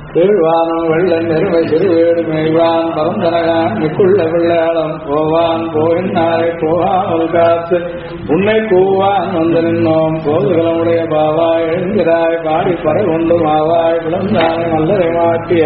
கீழ்வானம் வெள்ளன் நெருமை சிறுவேடு மேய்வான் பரந்தனகான் மிக்குள்ள வெள்ளாளம் போவான் போயின் நாளை போகாமல் காத்து உன்னை கூவான் வந்து நின்னோம் கோதுகளமுடைய பாவாய் எழுந்திராய் பாடி பறை கொண்டு மாவாய் விளந்தானை மல்லரை மாட்டிய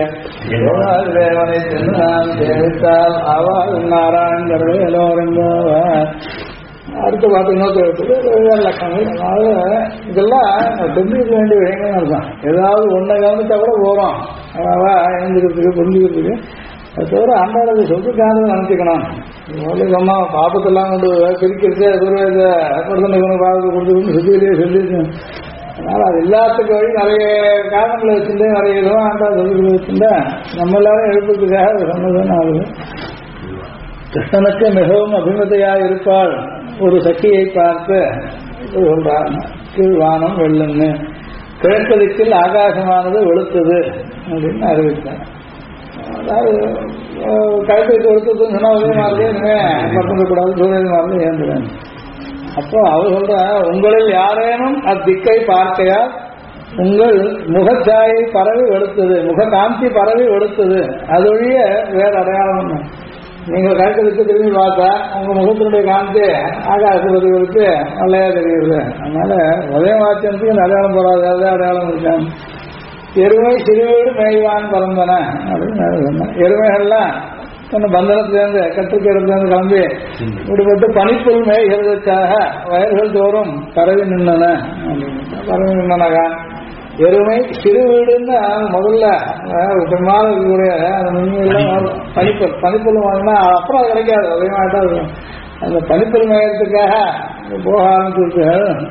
தேவனை சென்று நான் சேவித்தால் ஆவாள் நாராயண் கருவேலோரங்கோவார். அடுத்து பார்த்தீங்கன்னா லட்சங்கள். அதனால இதெல்லாம் தெரிஞ்சுக்க வேண்டிய விஷயங்கள் அர்த்தம். ஏதாவது ஒன்றை கவனித்தா கூட போகிறோம் எழுந்துக்கிறதுக்கு புரிஞ்சுக்கிறதுக்கு. அது தவிர அன்றாட சொல்லிருக்காங்க நினச்சிக்கணும். முதல்ல சொன்னா பாப்பத்தெல்லாம் கொண்டு பிரிக்கிறது அதுவும் பாப்பத்தை கொடுத்துக்கணும் சுத்தியிலேயே சொல்லியிருக்கேன். அதனால அது எல்லாத்துக்கு வழி நிறைய காரணங்களை வச்சுட்டு நிறைய இதுவும் அன்றாட சொல்லிகளை வச்சுட்டா நம்ம எல்லாரும் எழுப்புறதுக்காக சொன்னதுன்னு ஆகுது. கிருஷ்ணனுக்கு மிகவும் அபிமதையாக இருப்பாள் ஒரு சக்தியை பார்த்து சொல்றாங்க. கீழ்வானம் வெள்ளுன்னு கிழக்கு திக்கில் ஆகாசமானது வெளுத்தது அப்படின்னு அறிவித்தார். அதாவது கழுத்துக்கு வெளுத்ததுன்னு சொன்னா உதவி மாதிரி இனிமே பறந்துக்கூடாது சூரியன் மாதிரி ஏந்துறேன். அப்போ அவர் சொல்ற உங்களில் யாரேனும் அத்திக்கை பார்க்கையா உங்கள் முகச்சாயை பரவி வெளுத்தது முக காந்தி பரவி வெளுத்தது அதொழிய வேற அடையாளம். நீங்கள் கழுத்துக்கு திரும்பி பார்த்தா உங்க முகத்தினுடைய காந்தி ஆகாசத்துக்கு நல்லையா தெரியுது. அதனால உதய வாத்தியத்துக்கு இந்த அடையாளம் போறாது அதே அடையாளம் இருக்காங்க. எருமை சிறுவீடு மேய்வான் பறந்தன அப்படின்னு சொன்னேன். எருமைகள்லாம் கொஞ்சம் பந்தனத்திலேருந்து கட்டுக்கேடத்திலேருந்து கிளம்பி விடுபட்டு பனிப்புல் மேய்கிறதுக்காக வயல்கள் தோறும் பரவி நின்றன அப்படின்னு பரவி நின்றனகா. எருமை சிறு வீடுன்னு முதல்ல பெரும்பாலும் இருக்கக்கூடிய அந்த மின்வெல்லாம் பனிப்புல் வாங்கினா அப்புறம் அது கிடைக்காது அதே மாதிரி அந்த பனிப்புல் மேயறதுக்காக போக ஆரம்பிச்சிருக்கு.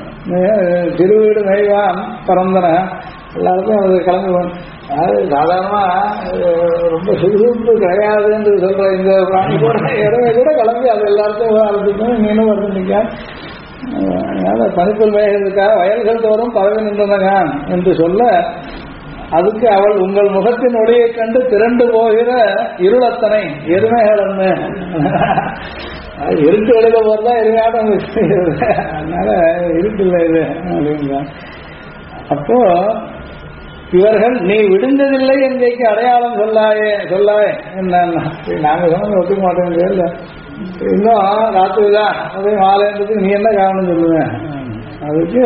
சிறு வீடு மேய்வான் பறந்தன எல்லாருக்கும் அது கிளம்பி. அதாவது சாதாரணமா ரொம்ப சுறுசுறுப்பு கிடையாதுன்னு சொல்ற இந்த பிராணி கூட எருமை கூட கிளம்பி அது எல்லாருக்கும் ஆரம்பிச்சுக்கணும். மீனும் வருதுக்கா. அதனால பனிப்புல் மேய்கிறதுக்காக வயல்கள் தோறும் பரவி நின்றனங்க என்று சொல்ல அதுக்கு அவள் உங்கள் முகத்தின் ஒளியை கண்டு திரண்டு போகிற இருளத்தனை எருமைகள் இருட்டு வெளியில போறதா எருமையாட்டம். அதனால இருட்டு இல்லை இது அப்படிங்க. அப்போ இவர்கள் நீ விடுந்ததில்லை என்கைக்கு அடையாளம் சொல்லாயே என்ன நாங்க சொன்ன ஒத்துக்க மாட்டேங்க. இல்லை இன்னும் ராத்திரி தான் அதே மாலைன்றதுக்கு நீ என்ன காரணம் சொல்லுவேன். அதுக்கு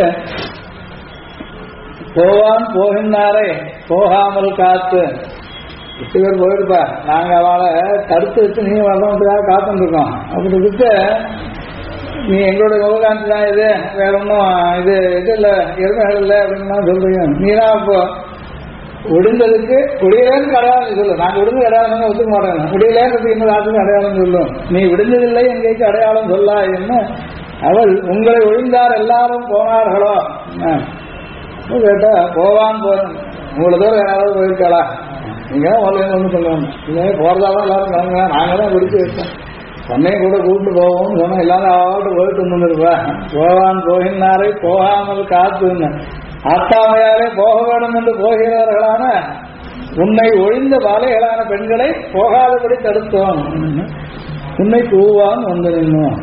போவான் போகின்றாரே போகாமல் காத்து இட்டு பேர் போயிருப்பா நாங்க அவளை தடுத்து வச்சு நீங்க வரணுன்றதுக்காக காத்துருக்கோம். அப்படி இருக்கு நீ எங்களுடைய முககாந்தி தான் இது வேற ஒன்றும் இது இல்லை எருமைகள் இல்லை அப்படின்னு சொல்றீங்க. நீதான் இப்போ விடுந்ததுக்கு விடியலேன்னு அடையாளம் சொல்லு. நாங்கள் விடுந்து அடையாளம் ஒத்துக்க மாட்டேங்க. விடியலேன்னு இன்னும் ராத்துக்கு அடையாளம் சொல்லும். நீ விடுந்ததில்லை எங்கேக்கு அடையாளம் சொல்லா என்ன அவள் உங்களை ஒழிந்தார் எல்லாரும் போனார்களோ கேட்டா போவான் உங்களை தூரம் யாராவது போயிருக்காளா நீங்க ஒன்று சொல்லுவாங்க. இல்லை போறதாதான் எல்லாரும் கிளம்புங்க நாங்கள் தான் பிடிச்சி வச்சோம் சென்னையும் கூட கூப்பிட்டு போவோம்னு சொன்னா எல்லாரும் அவாட்டு போயிட்டு வந்துருப்பா. போவான் போகின்றாரை போகாமல் காத்துன்னு ஆத்தாமையாலே போக வேண்டும் என்று போகிறவர்களான உன்னை ஒழிந்த பாலைகளான பெண்களை போகாதபடி தடுத்தோம். உன்னை கூவான் வந்து நின்னோம்.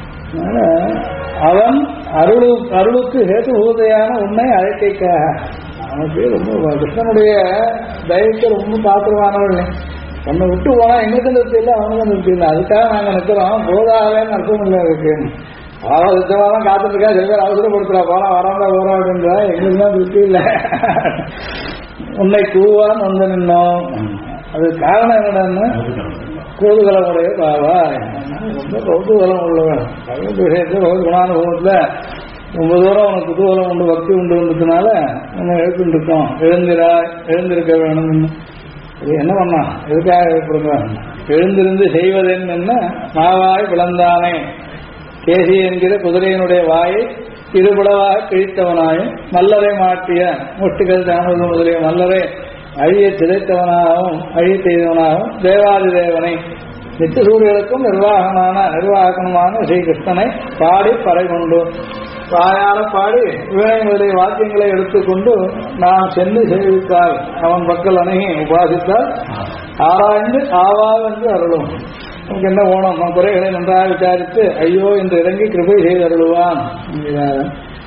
அவன் அருளுக்கு ஹேதுபூதையான உன்னை அழைக்கைக்காக அவனுக்கு ரொம்ப கிருஷ்ணனுடைய தயவுக்கு ரொம்ப பாத்திரமானவள். உன்னை விட்டு போனா எங்களுக்கு நிறுத்தி இல்லை அவனுக்கும் நிறுத்தி இல்லை. அதுக்காக நாங்கள் நிற்கிறோம். போதாகலேன்னு அர்த்தம் இல்லை இருக்கு. அவசரமாதான் காத்துருக்கா சில பேர் அவசரப்படுத்துறா போறா வராம போறா அப்படின்றா எங்களுக்கு தான் திருப்தி இல்லை. உன்னை கூவான் வந்து நின்னோம். அது காரணம் என்னடான்னு கூதுகலமுடைய பாவா ரொம்ப கௌதூகலம் உள்ளவன் விஷயத்துல குணானுபவத்துல ரொம்ப தூரம் உனக்கு குதூகலம் உண்டு பக்தி உண்டுன்றதுனால நம்ம எழுப்பிட்டு இருக்கோம். எழுந்திருக்க வேணும். இது என்ன பண்ணா எதுக்காக எழுப்பிடுங்க எழுந்திருந்து செய்வதென் என்ன மாவாய் பிளந்தானே கேசி என்கிற குதிரையினுடைய வாயை இருபுலவாக கிழித்தவனாயும் மல்லரை மாற்றிய முட்டுகள் தானது முதலிய மல்லரை அழிய சிதைத்தவனாகவும் அழிய செய்தவனாகவும் தேவாதி தேவனை நித்திய சூரியர்களுக்கும் நிர்வாகமான ஸ்ரீகிருஷ்ணனை பாடி பறை கொண்டு வாயால பாடி வீணை முதலிய வாக்கியங்களை எடுத்துக்கொண்டு நாம் சென்று சேவித்தால் அவன் மக்கள் அணுகி உபாசித்தால் ஆராய்ந்து ஆவாவென்று அருளும். நமக்கு என்ன ஓணும் நம் குறைகளை நன்றாக விசாரித்து ஐயோ என்று இறங்கி கிருபை செய்து அருளுவான்.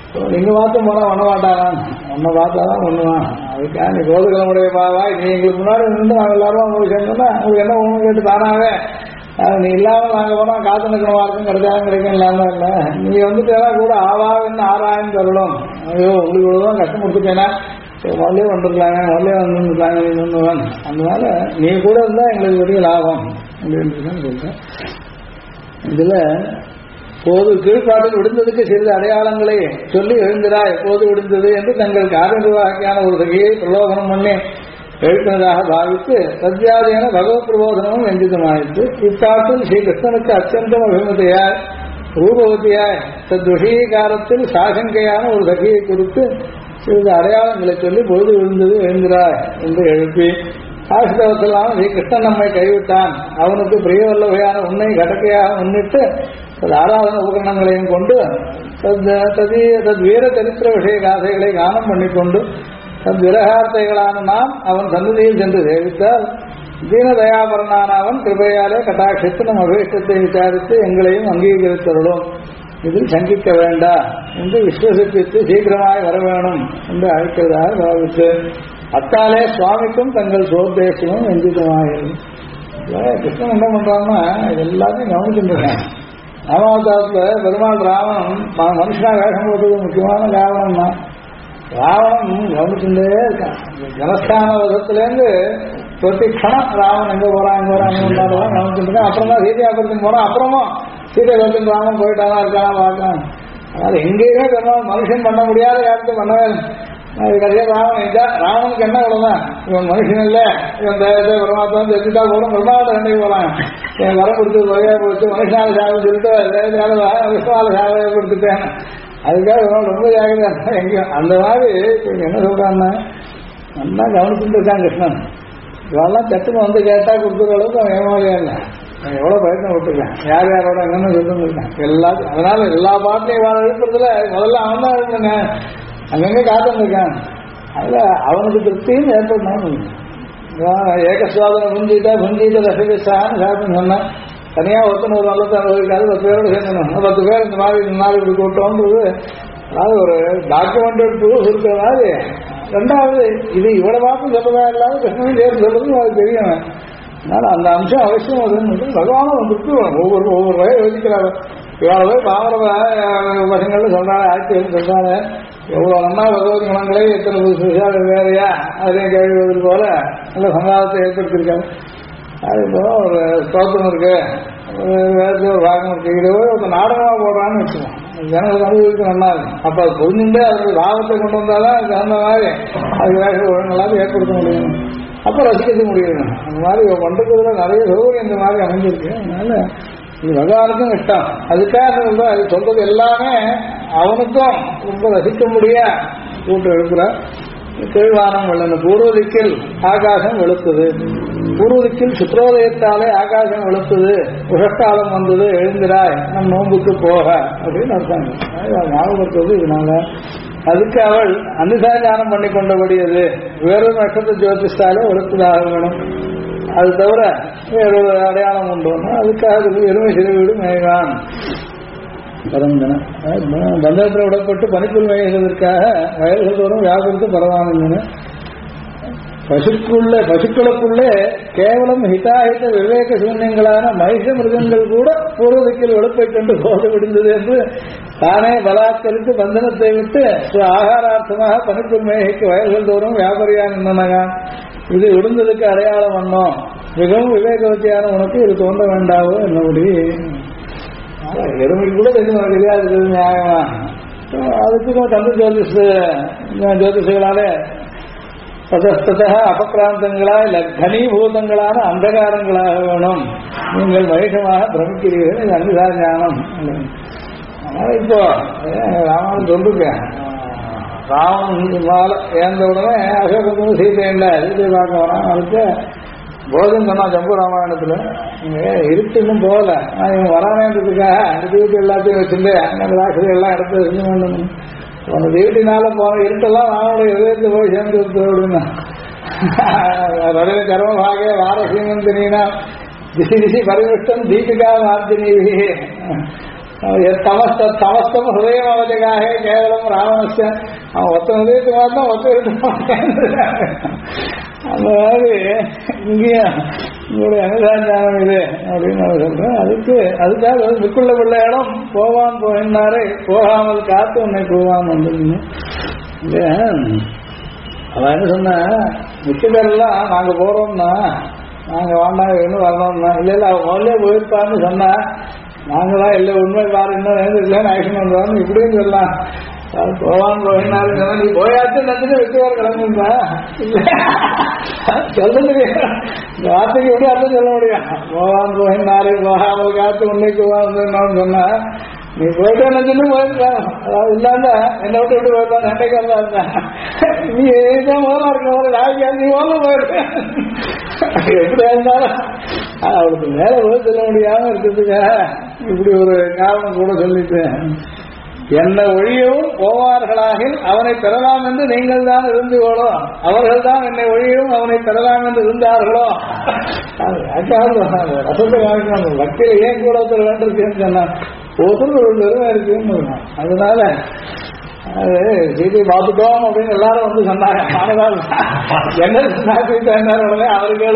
நீங்க மாத்தம் போனா பண்ண மாட்டாரான், ஒன்ன பார்த்தாதான் பண்ணுவான். அதுக்காக நீ கோதுகளுடைய பாவாய் நீ எங்களுக்கு முன்னாடி நின்று நாங்கள் எல்லாரும் உங்களுக்கு சேர்ந்தோம்னா உங்களுக்கு என்ன ஒண்ணு கேட்டு தானாவே நீ இல்லாம நாங்க போனா காத்து நிற்கணுமா இருக்கும், கிடைச்சாலும் கிடைக்கும் இல்லாம இல்லை. நீ வந்துட்டேனா கூட ஆவான்னு ஆறாயிரம் தருளும். ஐயோ உங்களுக்கு இவ்வளவுதான் கஷ்டம் கொடுத்துட்டேன்னா முதலே வந்துருக்கலாங்க, முதலே வந்துருக்கலாங்க நீ ஒண்ணுவான். அதனால நீ கூட இருந்தா எங்களுக்கு பெரிய லாபம் அப்படின்னு சொல்றேன். இதுல போது கீழ்பாட்டில் விடுந்ததுக்கு சிறிது அடையாளங்களை சொல்லி எழுந்திராய் எப்போது விடுந்தது என்று தங்கள் காரணவாக்கியான ஒரு சகையை பிரலோகனம் பண்ணி எழுப்பினதாக பாவித்து சத்யாதீன பகவத் பிரபோதனமும் வெஞ்சிதமாயிற்று. இப்பாட்டில் ஸ்ரீ கிருஷ்ணனுக்கு அத்தியந்தம் அபிமதியாய் ரூபவதியாய் தத்விஷயீகாரத்தில் சாசங்கையான ஒரு சகையை குறித்து சிறிது அடையாளங்களை சொல்லி பொழுது விழுந்தது எழுந்திராய் என்று எழுப்பி ஆசிரவத்திலான ஸ்ரீ கிருஷ்ணன் நம்மை கைவிட்டான், அவனுக்கு பிரியவல்லவையான உன்னை கடக்கையாக முன்னிட்டு ஆராதன உபகரணங்களையும் கொண்டு தத் வீர சரித்திர விஷய காதைகளை கானம் பண்ணிக்கொண்டு தத் விரகார்த்தைகளான நாம் அவன் சன்னதியில் சென்று சேவித்தால் தீனதயாபரனான அவன் கிருபையாலே கட்டாட்சித்து நம் அபேஷத்தை விசாரித்து எங்களையும் அங்கீகரித்தருளும், இதில் சங்கிக்க வேண்டா என்று விஸ்வசிப்பித்து சீக்கிரமாய் வர வேணும் என்று அழைக்கிறதாக பாவித்து அத்தாலே சுவாமிக்கும் தங்கள் சோத்தேசமும் வெஞ்சிதமாகிறது. கிருஷ்ணன் என்ன பண்றான்னா எல்லாத்தையும் கவனிச்சுருக்கேன். ராமாவதாரத்துல பெருமாள் ராவணன் மனுஷனா வேஷம் போட்டது முக்கியமான காரணம் தான். ராவணன் கவனிச்சுட்டே இருக்கான். ஜனஸ்தான விதத்திலேருந்து பிரதி க்ஷணம் ராவன் எங்க போறான் எங்க போறான் கவனிச்சுட்டு இருக்கேன். அப்புறம் தான் சீதையாபுரத்துக்கு போறான். அப்புறமும் சீதையாபுரத்துக்கு ராமன் போயிட்டானா இருக்கானா பார்க்கலாம். அதனால எங்கேயுமே பெருமாள் மனுஷன் பண்ண முடியாத காரியத்தை பண்ணவே கடைசியா ராவனுக்கு என்ன இவ்வளவுதான், இவன் மனுஷன் இல்ல, இவன் பரமாத்மா தெரிஞ்சுட்டா போடும், பெருமாள் சண்டைக்கு போலாம், என் வர கொடுத்து வகையா போச்சு மனுஷனால சாவை சொல்லிட்டு விஸ்வால சாவையை கொடுத்துட்டேன். அதுக்காக இவன் ரொம்ப ஜாகிரதா எங்கேயும் அந்த மாதிரி என்ன சொல்றான்னா நல்லா கவனிச்சுட்டு இருக்கான் கிருஷ்ணன். இவெல்லாம் சட்டுன்னு வந்து கேட்டா கொடுக்குற அளவுக்கு அவன் ஏமாறியா இல்லை, எவ்வளவு பிரயத்னம் விட்டுருக்கேன், யார் யாரோட என்னன்னு சொல்லிருக்கேன் எல்லாத்தையும். அதனால எல்லா பாட்டையும் வாழ எழுப்புறதுல முதல்ல அவன் தான் எழுதுங்க, அங்கங்க காத்திருக்கான். அதுல அவனுக்கு திருப்தியும் ஏற்படணும். ஏகசுவாதனை புஞ்சிட்ட ரசகிசான்னு சாப்பிட்டு சொன்னேன். தனியா ஒருத்தன் ஒரு நல்லத்தை அனுபவிக்காது 10 பேரோட சேர்ந்தணும். 10 பேர் இந்த மாதிரி இந்த நாள் இப்படி கூட்டோன்றது அதாவது ஒரு டாக்குமெண்டட் ப்ரூஃப் இருக்கிற மாதிரி. ரெண்டாவது இது இவ்வளவு பார்த்து சொல்றதா இல்லாத கிருஷ்ணனும் சேர்ந்து சொல்றதும் அது தெரியும். அதனால அந்த அம்சம் அவசியம் அதுன்னு பகவானும் திருப்தி வரும். ஒவ்வொரு வகை யோசிக்கிறாரு. இவ்வளவு பாமர வசங்கள்னு சொல்றாரு, ஆட்சிகள் சொல்றாரு, எவ்வளவு நன்னா பகவத் குணங்களே எத்தனை புதுசு வேறையா அதையும் கேள்வி போல நல்ல சங்காதத்தை ஏற்படுத்தியிருக்காரு. அது போல ஒரு ஸ்தோத்திரம் இருக்கு, வேறு ஒரு பாகம் இருக்கு, இது ஒரு நாடகமா போடுறான்னு வச்சுக்கோம், ஜனங்களுக்கு அனுபவிக்க நல்லா இருக்கும். அப்ப அது புரிஞ்சுட்டு அதோட லாபத்தை கொண்டு வந்தாதான் அது அந்த மாதிரி அது வேக ஒழுங்கெல்லாம் ஏற்படுத்த முடியும், அப்ப ரசிக்க முடியும். அந்த மாதிரி பண்றதுல நிறைய சௌகரியம் இந்த மாதிரி அமைஞ்சிருக்கு. அதனால இது பகவானுக்கும் இஷ்டம். அதுக்காக அது சொல்றது எல்லாமே அவனுக்கும் ரொம்ப ரசிக்க முடிய கூட்டு எழுப்புற. கீழ்வானம் வெள்ளன பூர்வதிக்கில் ஆகாசம் வெளுத்தது, பூர்வதிக்கில் சுத்ரோதயத்தாலே ஆகாசம் வெளுத்தது, உஷக்காலம் வந்தது, எழுந்திராய் நம் நோம்புக்கு போக அப்படின்னு அர்த்தம் ஞாபகப்படுத்துவது. இதனால அதுக்கு அவள் அனுசாதானம் பண்ணி கொண்டபடி அது வேறொரு நட்சத்திர ஜோதிஷாலே வெளுத்ததாக வேணும். அது தவிர வேறொரு அடையாளம் உண்டு. அதுக்காக எருமை சிறு வீடு மேகான் பரந்தன பந்தத்தில் விடப்பட்டு பனிப்புல் மேய்வதற்காக வயல்கள் தோறும் வியாபரித்து பரவானந்தன. பசுக்களுக்குள்ளே கேவலம் ஹிதாஹித விவேக சூன்யங்களான மகிஷ மிருகங்கள் கூட பூர்வதிக்கில் வெளுப்பை கண்டு போக விடுந்தது என்று தானே பலாத்கரித்து பந்தனத்தை விட்டு ஆகாரார்த்தமாக பனிப்புல் மேகைக்கு வயல்கள் தோறும் வியாபாரியா நின்றனகான். இது விடுந்ததுக்கு அடையாளம் வண்ணோம், மிகவும் விவேகவத்தியான உனக்கு இது தோன்ற வேண்டாவோ என்னபடி. எருமைக்கு கூட தெரியாது நியாயமா. அதுக்கும் தந்து ஜோதிஷங்களாலே பதஸ்தத அபக்கிராந்தங்களாய் கனீபூதங்களான அந்தகாரங்களாக வேணும், நீங்கள் மகிஷமாக பிரமிக்கிறீர்கள், இது அனுசார ஞானம். இப்போ ராமன் சொல்லிருக்கேன், ராவணன் மேல ஏந்த உடனே அசோகத்தும் சீதை இல்லை, சீதை பார்க்க வரான். அதுக்கு போதும் சொன்னா ஜம்பு ராமாயணத்துல இருட்டு இன்னும் போகல, இவன் வரானேன்றதுக்காக அந்த வீட்டு எல்லாத்தையும் வச்சுட்டு அந்த ராட்சதை எல்லாம் இடத்துல செஞ்சு வேண்டும். அந்த வீட்டினால போன இருட்டெல்லாம் ராவனுடைய இதயத்தை போய் சேர்ந்து அப்படின்னா கர்மபாக வாரசீமன் தினா திசி திசி பரிவிஷ்டம் தீபிகா மார்த்தினி சமஸ்தம் ஹிருதயம் அவஜகாக கேவலம் ராவணஸ்ய அவன் ஒத்த ஹிருதயத்துக்கு மாத்தான் ஒத்த அந்த மாதிரி இங்கேயும் உங்களுடைய அனுதானம் இது அப்படின்னு நான் சொல்றேன். அதுக்காக மிக்குள்ள பிள்ளை இடம் போவான் போயினாரே போகாமல் காத்து உன்னை போவான் வந்துருங்க. அவன் என்ன சொன்ன மிக்க பேரெல்லாம் நாங்க போறோம்னா நாங்க வாண்டாங்க இன்னும் வரணும்னா இல்ல அவன் முதல்ல போயிருப்பான்னு சொன்னா நாங்களாம் இல்லை உண்மை பாரு இன்னும் இல்லைன்னு ஆக்ஷன் பண்றோம்னு இப்படின்னு சொல்லலாம். போவான் போயினாரு நீ போயாச்சு நினைச்சுட்டு வெற்றி வர கிளம்புங்களா சொல்றது இந்த வார்த்தைக்கு எப்படி அர்த்தம் சொல்ல முடியும்? போவான் போயினாரு போகாமல் காத்து உன்னைக்கு போவான்னு சொன்னா நீ போயிட்டு நினைச்சுன்னு போயிருக்கலாம். அதாவது இல்லாம என்னை விட்டு எப்படி போயிருப்பான் சண்டைக்கு வரலாம் இருந்தா நீ தான் முதலா இருக்க ராஜா நீ முதல்ல போயிரு எப்படி இருந்தாலும் அவளுக்கு மேல போய் சொல்ல முடியாம இருக்கிறதுக்காக இப்படி ஒரு காரணம் கூட சொல்லிட்டு என்னை ஒழியவும் போவார்களாக அவனை பெறலாம் என்று நீங்கள் தான் இருந்தீர்களோ அவர்கள் தான் என்னை ஒழியவும் அவனை பெறலாம் என்று இருந்தார்களோ ரசத்தை காமிக்கணும். வக்கீல ஏன் கூட ஒருத்தர் வேண்டியிருக்கேன்னு சொன்னான் ஒருத்தர் ஒரு பெருமை இருக்குன்னு. அதனால அது சீதை பார்த்துட்டோம் அப்படின்னு எல்லாரும் வந்து சொன்னாங்க. ஆனால் என்ன சொன்னா சீதா என்ன உடனே அவருக்கு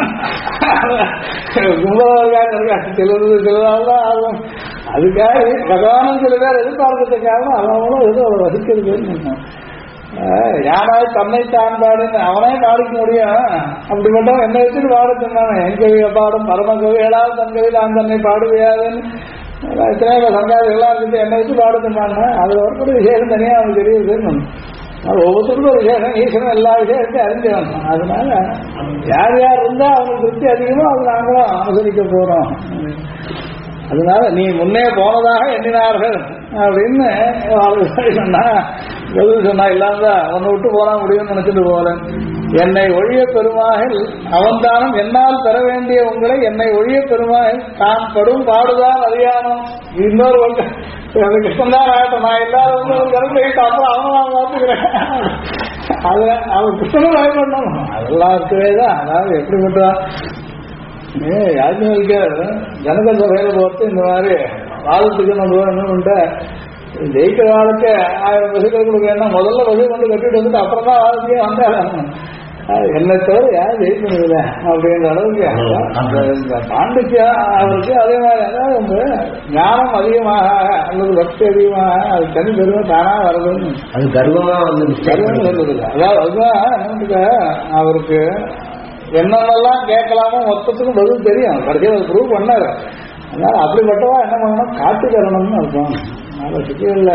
கும்பகாக சிலதான் ஆகும். அதுக்காக பகவானும் சில பேர் எதிர்பார்க்கறதுக்காக அவனும் ஏதோ வசிக்கிறதுன்னு யாராவது தன்னைத்தான் பாடுன்னு அவனே பாடிக்க முடியும். அப்படிப்பட்டவன் என்னை வச்சுட்டு பாட சொன்னாங்க. என் கவியை பாடும் பரம கவிகளால் தன் கவி தான் தன்னை பாடுவியாதுன்னு எத்தனை சங்காதிகளாக இருந்துட்டு என்னை வச்சு பாட சொன்னாங்க. அதுல ஒரு விசேஷம் தனியா அவனுக்கு தெரியுதுன்னு ஒவ்வொருத்தருக்கும் ஒரு விசேஷம் ஈஸ்வரன் எல்லா விஷயத்தையும் அறிஞ்சவன். அதனால யார் யார் இருந்தா அவங்களுக்கு திருப்தி அதிகமோ அது நாங்களும் அனுசரிக்க போறோம். அதனால நீ முன்னே போனதாக எண்ணினார்கள் அப்படின்னு சொன்னா பதில் சொன்னா இல்லாம உன்னை விட்டு போனா முடியும்னு நினைச்சிட்டு போறேன். என்னை ஒழிய பெருமாக அவன்தானும் என்னால் பெற வேண்டிய உங்களை என்னை ஒழிய பெருமாக தான் படும் பாடுதான் அறியானும். இன்னொரு கிருஷ்ணன்தான் ஆகட்டும் நான் இல்லாத கருத்து அப்புறம் அவன் நான் பார்த்துக்கிறேன். அது அவன் கிருஷ்ணனும் பயப்படணும் அதெல்லாம் இருக்கவே தான். அதாவது எப்படிப்பட்டா யாருமே ஜனக சபையில போட்டு இந்த மாதிரி வாதத்துக்கு நம்ம என்ன பண்ணிட்ட ஜெயிக்கிற வாழ்க்கை 1000 பசுக்கள் கொடுக்கணும்னா முதல்ல பசு கொண்டு கட்டிட்டு வந்துட்டு அப்புறம் தான் வாழ்க்கையே வந்தாலும் என்னை தவிர யாரும் ஜெயிக்கணும்ல அப்படின்ற அளவுக்கு பாண்டித்யா அவருக்கு அதே மாதிரி அதாவது ஞானம் அதிகமாக அல்லது பக்தி அதிகமாக அது தனி பெருமை தானா வருதுன்னு அது கர்வமா கர்வம் சொல்றது. அதாவது அதுதான் என்னன்னு அவருக்கு என்னென்னலாம் கேட்கலாமோ மொத்தத்துக்கும் பதில் தெரியும். கடைசியில் அது ப்ரூவ் பண்ணாரு. அதனால அப்படிப்பட்டவா என்ன பண்ணணும் காட்டு தரணும்னு அர்த்தம். அதனால சிட்டிகளில்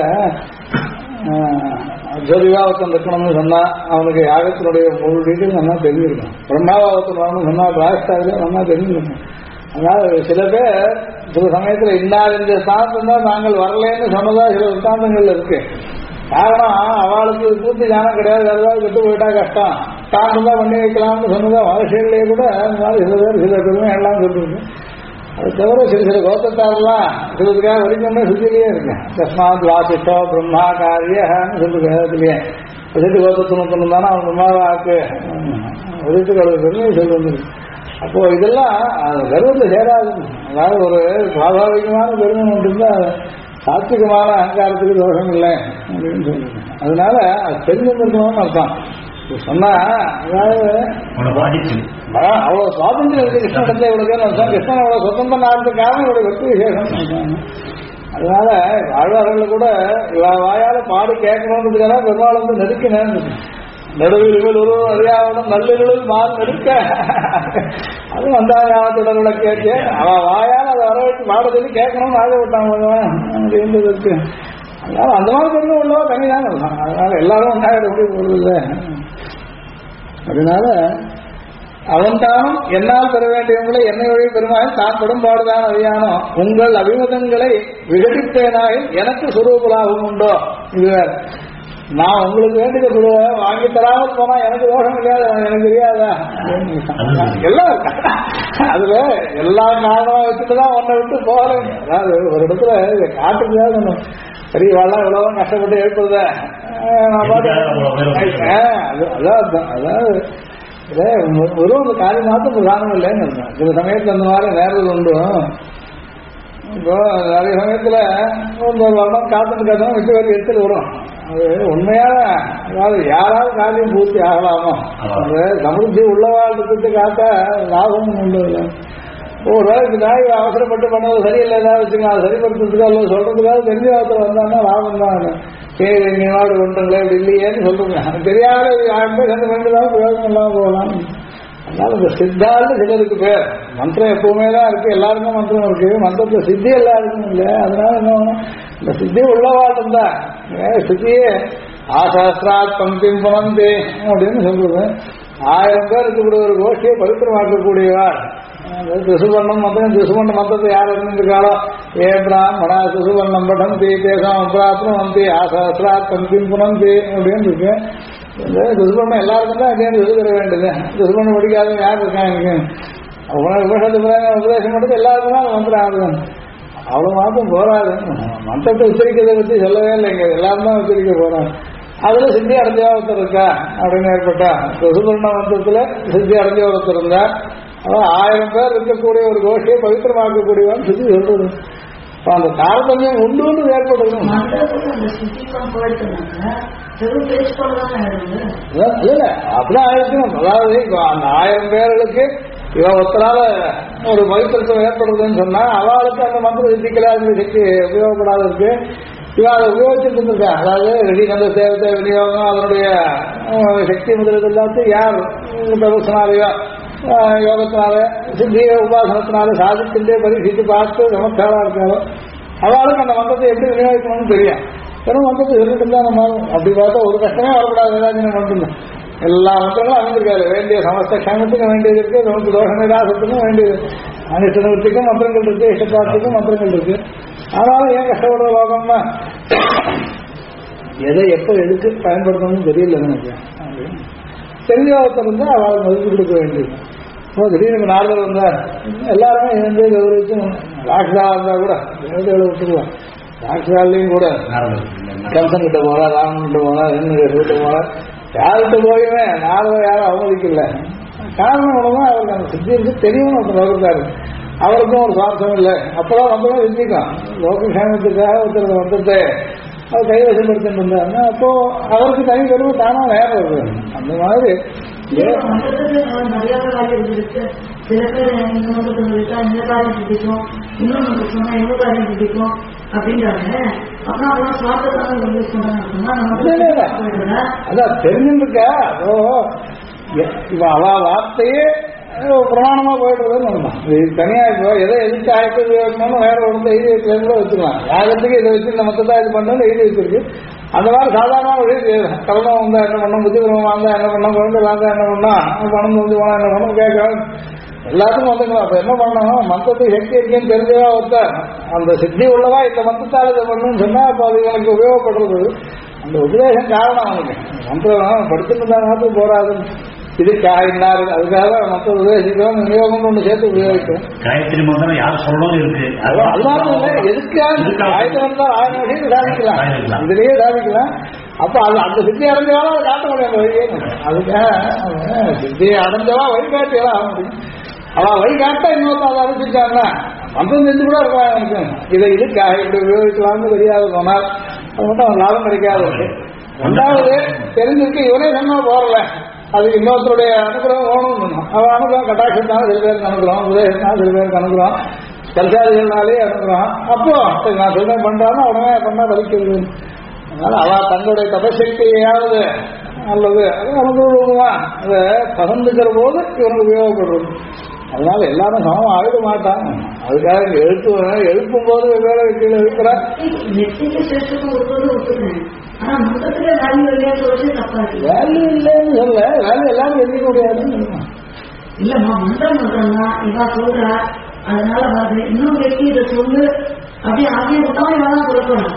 ஜோதிபாவத்தன் இருக்கணும்னு சொன்னா அவனுக்கு யாகத்தினுடைய முழு டீட்டெயில் நல்லா தெரிஞ்சிருக்கும். பிரம்மாபாவத்தன் வரணும்னு சொன்னா பிராஷ்டாக நல்லா தெரிஞ்சிருக்கும். அதனால சில பேர் சில சமயத்தில் இன்னார் இந்த ஸ்தானத்தில் தான் நாங்கள் வரலன்னு சொன்னதா சில சித்தாந்தங்கள் இருக்கு. காரணம் அவளுக்கு பூர்த்தி ஞானம் கிடையாது. ஏதாவது கெட்டு போயிட்டா கஷ்டம் தான் பண்ணி வைக்கலாம்னு சொன்னதா மனுஷங்களே கூட அந்த மாதிரி சில பேர் சில பெருமை எல்லாம் சொல்லிருக்கு. அது தவிர சில கோத்தத்தாரெல்லாம் சிலதுக்காக வரைக்கும் சுத்திலேயே இருக்கு. தஸ்மாத் வாசிஷ்டோ பிரம்மா காரியன்னு சொல்லுறதுலயே வசிட்டு கோத்தத்துணு தானே அவன் பிரம்மாவாக்கு வசிட்டு கடவுள் பெருமையை சொல்லி வந்துருக்கு. அப்போ இதெல்லாம் கர்வத்தை சேராது. அதாவது ஒரு சுவாபாவிகமான பெருமை ஒன்றுந்தா சாத்விகமான அகங்காரத்துக்கு தோஷம் இல்லை அப்படின்னு சொல்லுங்க. அதனால அது தெரிஞ்சிருக்கணும்னு அர்த்தம் சொன்னா. அதாவது அவ்வளவு சுவாதந்திரம் இருக்கு கிருஷ்ணன் இவ்வளவுன்னு அர்த்தம். கிருஷ்ணன் அவ்வளவு சுதந்திரம் ஆகிறதுக்கு காரணம் இவ்வளவு வெற்றி விசேஷம். அதனால ஆழ்வார்கள் கூட இவ வாயால பாடு கேட்கணுன்றதுக்காக பெருமாள் வந்து நெருக்கினேன். நடுவில் ஒரு அறியாவனும் நல்லிருள் மாறு நெருக்க அது வந்தாயாவத்துடர்களை கேட்டு அவ வாயால் அதை வர வச்சு பாட சொல்லி கேட்கணும்னு ஆக விட்டாங்க இருந்ததற்கு. அதனால அந்த மாதிரி பெருமை உள்ளவா தனிதான் இருக்கான். அதனால எல்லாரும் ஒன்றாக எப்படி போடுறது. அதனால அவன் தானும் என்னால் பெற வேண்டியவங்களை என்னை வழி பெருமாக தான் பெரும்பாடுதான் அறியானோ உங்கள் அபிமதங்களை விகடித்தேனாக எனக்கு சுரூபலாகவும் உண்டோ. இது நான் உங்களுக்கு வேண்டிய சொல்லுவேன் வாங்கி தராமல் போனா எனக்கு தோஷம் இல்லையா எனக்கு தெரியாதா எல்லாம் அதுல எல்லா காரணமா வச்சுட்டுதான் ஒன்றை விட்டு போகல. அதாவது ஒரு இடத்துல காட்டுக்குதான் சரி வாழலாம் இவ்வளவு கஷ்டப்பட்டு எழுப்புறத அதாவது வெறும் அந்த காரியம் மாத்திரம் பிரதானம் இல்லைன்னு சில சமயத்துல அந்த மாதிரி நேரம் உண்டு. இப்போ நிறைய சமயத்துல ஒரு வருடம் காத்துட்டு விட்டு வரைக்கும் எடுத்துட்டு வரும். அது உண்மையான அதாவது யாராவது காரியம் பூர்த்தி ஆகலாமோ அந்த சமൃദ്ധி உள்ளவாழ்த்துக்கு காத்தா லாபம் உண்டு. ஒரு வேலைக்கு நாய் அவசரப்பட்டு பண்ணது சரியில்லை, ஏதாவது வச்சுக்கலாம், அதை சரிப்படுத்துறதுக்கோ அல்லது சொல்றதுக்காக தெரிஞ்ச வார்த்தை வந்தாங்கன்னா லாபம் தான். நீ நாடு கொண்டுங்களே இப்படி இல்லையேன்னு சொல்றீங்க. தெரியாத 1000 பேர் சேர்ந்து வேண்டுதான் பிரயோஜனம் இல்லாமல் போகலாம். அதனால இந்த சித்தான்னு சிலருக்கு பேர். மந்திரம் எப்பவுமே தான் இருக்கு, எல்லாருக்கும் மந்திரம் இருக்கு. மந்திரத்துல சித்தி எல்லாருக்கும் இல்லை. அதனால என்ன இந்த சித்தி உள்ளவாட்டம் தான். சித்தியே ஆசாஸ்திராத் பங்கிம் புனந்தி அப்படின்னு சொல்றது. 1000 பேர் இருக்கக்கூடிய ஒரு கோஷ்டியை பவித்திரமாக்கக்கூடியவாள். திசுவர்ணம் மந்திரம், திசுவண்ண மந்திரத்தை யார் இருந்திருக்காளோ ஏ பிராமணா திசுவர்ணம் படம் தீ தேசம் அப்ராத்ரம் வந்தி ஆசாஸ்திராத் பங்கிம் புனந்தி அப்படின்னு இருக்கு. திசுவண்ணம் எல்லாருக்கும் தான் அதே இது தர வேண்டியது. திசுவண்ணம் படிக்காத யார் இருக்காங்க? உபதேசம் மட்டும் எல்லாருக்கும் தான் மந்திரம் ஆகுது. அவ்வளவு மாத்திரம் போராது. மந்திரத்தை உச்சரிக்கிறதை பற்றி சொல்லவே இல்லைங்க, எல்லாரும் தான் உச்சரிக்க போறாங்க. அதுல சித்தி அடைஞ்ச ஒருத்தர் இருக்கா அப்படின்னு ஏற்பட்டா திசுவர்ண மந்திரத்துல சித்தி அடைஞ்ச ஒருத்தர் இருந்தா அதான் 1000 பேர் இருக்கக்கூடிய ஒரு கோஷ்டியை பவித்திரமாக்கக்கூடியவான்னு சொல்லி சொல்றது. அந்த தாரதமியம் உண்டு ஏற்படுது. அப்படிதான் ஆயிருக்கணும். அதாவது அந்த 1000 பேர்களுக்கு இவன் ஒருத்தரால ஒரு பவித்திரத்தை ஏற்படுறதுன்னு சொன்னா அவளுக்கு அந்த மந்திர சித்திக்கல சக்தி உபயோகப்படாத இருக்கு. இவன் அதை உபயோகிச்சுட்டு இருந்திருக்கான். அதாவது ரெடிகந்த தேவத்தை விநியோகம் அதனுடைய சக்தி முதலீடு எல்லாத்தையும் யார் பிரதர்சனாலையோ யோகத்தினால சித்திய உபாசனத்தினால சாதிச்சுட்டே பரீட்சித்து பார்த்து சமஸ்காரா இருக்காளோ அவளுக்கு அந்த மந்திரத்தை எப்படி விநியோகிக்கணும்னு தெரியும். வெறும் மந்திரத்தை சொல்லிட்டு தான் நம்ம அப்படி பார்த்தா ஒரு கஷ்டமே வரக்கூடாது. ஏதாச்சும் மந்திரம் எல்லா மந்திரங்களும் அமைந்திருக்காரு. வேண்டிய சமஸ்த க்ஷமத்துக்கும் வேண்டியது இருக்கு, நமக்கு தோஷ நிராசத்துக்கும் வேண்டியது, அனிஷ்ட நிவர்த்திக்கும் மந்திரங்கள் இருக்கு, இஷ்டத்தாத்துக்கும் மந்திரங்கள் இருக்கு. ஆனாலும் ஏன் கஷ்டப்படுற லோகம்னா எதை எப்போ எதுக்கு பயன்படுத்தணும்னு தெரியல நமக்கு. தெரிஞ்சவத்தர் இருந்தா அவளை மதிப்பு கொடுக்க வேண்டியது. திடீர்னு நாரதர் வந்தார், எல்லாருமே இருந்து கௌரவிச்சு ராட்சதா இருந்தா கூட தேவதைகளை விட்டுருவான். ராட்சதாலையும் கூட கம்சன் கிட்ட போறா, ராமன் கிட்ட போறா, கிட்ட போறா, யார்கிட்ட போயுமே நாரதர் யாரும் அவமதிக்கல. காரணம் ஒண்ணுமா அவருக்கு அந்த சித்தி இருக்கு தெரியும். ஒருத்தர் இருக்காரு, அவருக்கும் ஒரு சுவார்த்தம் இல்லை. அப்பதான் வந்தவங்க சித்திக்கும் லோகக்ஷேமத்துக்காக ஒருத்தர் வந்தது அவர் கைவசப்படுத்திட்டு இருந்தாருன்னா அப்போ அவருக்கு தனி கருவு தானா நேரம் இருக்கு. அந்த மாதிரி சில பேர் இந்த காரியம் பிடிக்கும், இன்னொன்று சொன்னா இந்த காரியம் பிடிக்கும் அப்படின்றாங்க. அதான் தெரிஞ்சுருக்கா இவ அவ வார்த்தையே பிரமாணமா போயிடுறதுன்னு இது தனியா இப்போ எதை எதிர்த்து ஆயத்து வைக்கணும்னு வேற ஒன்று எழுதி வைக்கல கூட வச்சுக்கலாம். யாகத்துக்கு இதை வச்சு நம்ம தான் இது பண்ணணும் எழுதி வச்சிருக்கு. அந்த மாதிரி சாதாரண கலனம் வந்தா என்ன பண்ணோம், புத்திகிரமம் வந்தா என்ன பண்ணோம், குழந்தை வந்தா என்ன பண்ணோம், பணம் வந்து போனா என்ன பண்ணணும் கேட்கணும். எல்லாத்துக்கும் வந்துக்கலாம். அப்ப என்ன பண்ணணும், மந்திரத்துக்கு சக்தி இருக்குன்னு தெரிஞ்சதா ஒருத்தர் அந்த சித்தி உள்ளவா இந்த மந்திரத்தால் இதை பண்ணணும்னு சொன்னா அப்போ அது எனக்கு உபயோகப்படுறது. அந்த உபதேசம் காரணம் அவனுக்கு மந்திரம் படிச்சுட்டு தான் போறாதுன்னு இதுக்காக இன்னாரு அதுக்காக மற்ற உபயோகிக்கிறோம் விநியோகம் ஒன்று சேர்த்து உபயோகிக்கும். காயத்ரி மந்திரம் யார் சொல்லணும் இருக்கு. அதனால எதுக்காக காயத்ரி மந்திரம் 1000 விஷயத்தை சாதிக்கலாம், இதுலயே சாதிக்கலாம். அப்ப அது அந்த சித்தியை அடைஞ்சவாலும் அதை காட்ட முடியாது வழியே. அதுக்காக சித்தியை அடைஞ்சவா வழிகாட்டியெல்லாம் ஆக முடியும். அவன் வழிகாட்டா இன்னொருத்த அதை அனுப்பிச்சாங்க மந்திரம் செஞ்சு கூட இருக்கலாம். எனக்கு இதை இதுக்காக இப்படி உபயோகிக்கலாம்னு தெரியாது போனால் அது மட்டும் அவன் லாபம் கிடைக்காது. ரெண்டாவது தெரிஞ்சிருக்கு இவனே சொன்னா போறல அதுக்கு இன்னொருத்தருடைய அனுகிரகம் ஓணும். அவன் அனுகிரகம் கட்டாட்சத்தாலும் சில பேருக்கு அனுகிரகம், உதயத்தினாலும் சில பேருக்கு அனுகிரகம், கல்சாதிகள்னாலே அனுகிரகம். அப்போ நான் சொல்றேன் பண்றான்னு உடனே பண்ணா பலிக்கிறது. அதனால அவ தங்களுடைய தபசக்தியாவது அல்லது அது அனுகிரகமா அதை பகிர்ந்துக்கிற போது இவனுக்கு உபயோகப்படுறது. அதனால எல்லாரும் சமம் ஆகிட மாட்டாங்க. அதுக்காக எழுப்பும் போது வெவ்வேறு கீழே இருக்கிற வேல்யூ இல்லைன்னு சொல்ல வேல்யூ எல்லாரும் எதிர்க்க முடியாதுன்னு இல்லம்மா. மந்திரம் பண்றா இவா சொல்றா அதனால வருது. இன்னும் வெட்டி இதை சொல்லு அப்படி ஆகிய விட்டாலும் இவெல்லாம் கொடுக்கணும்.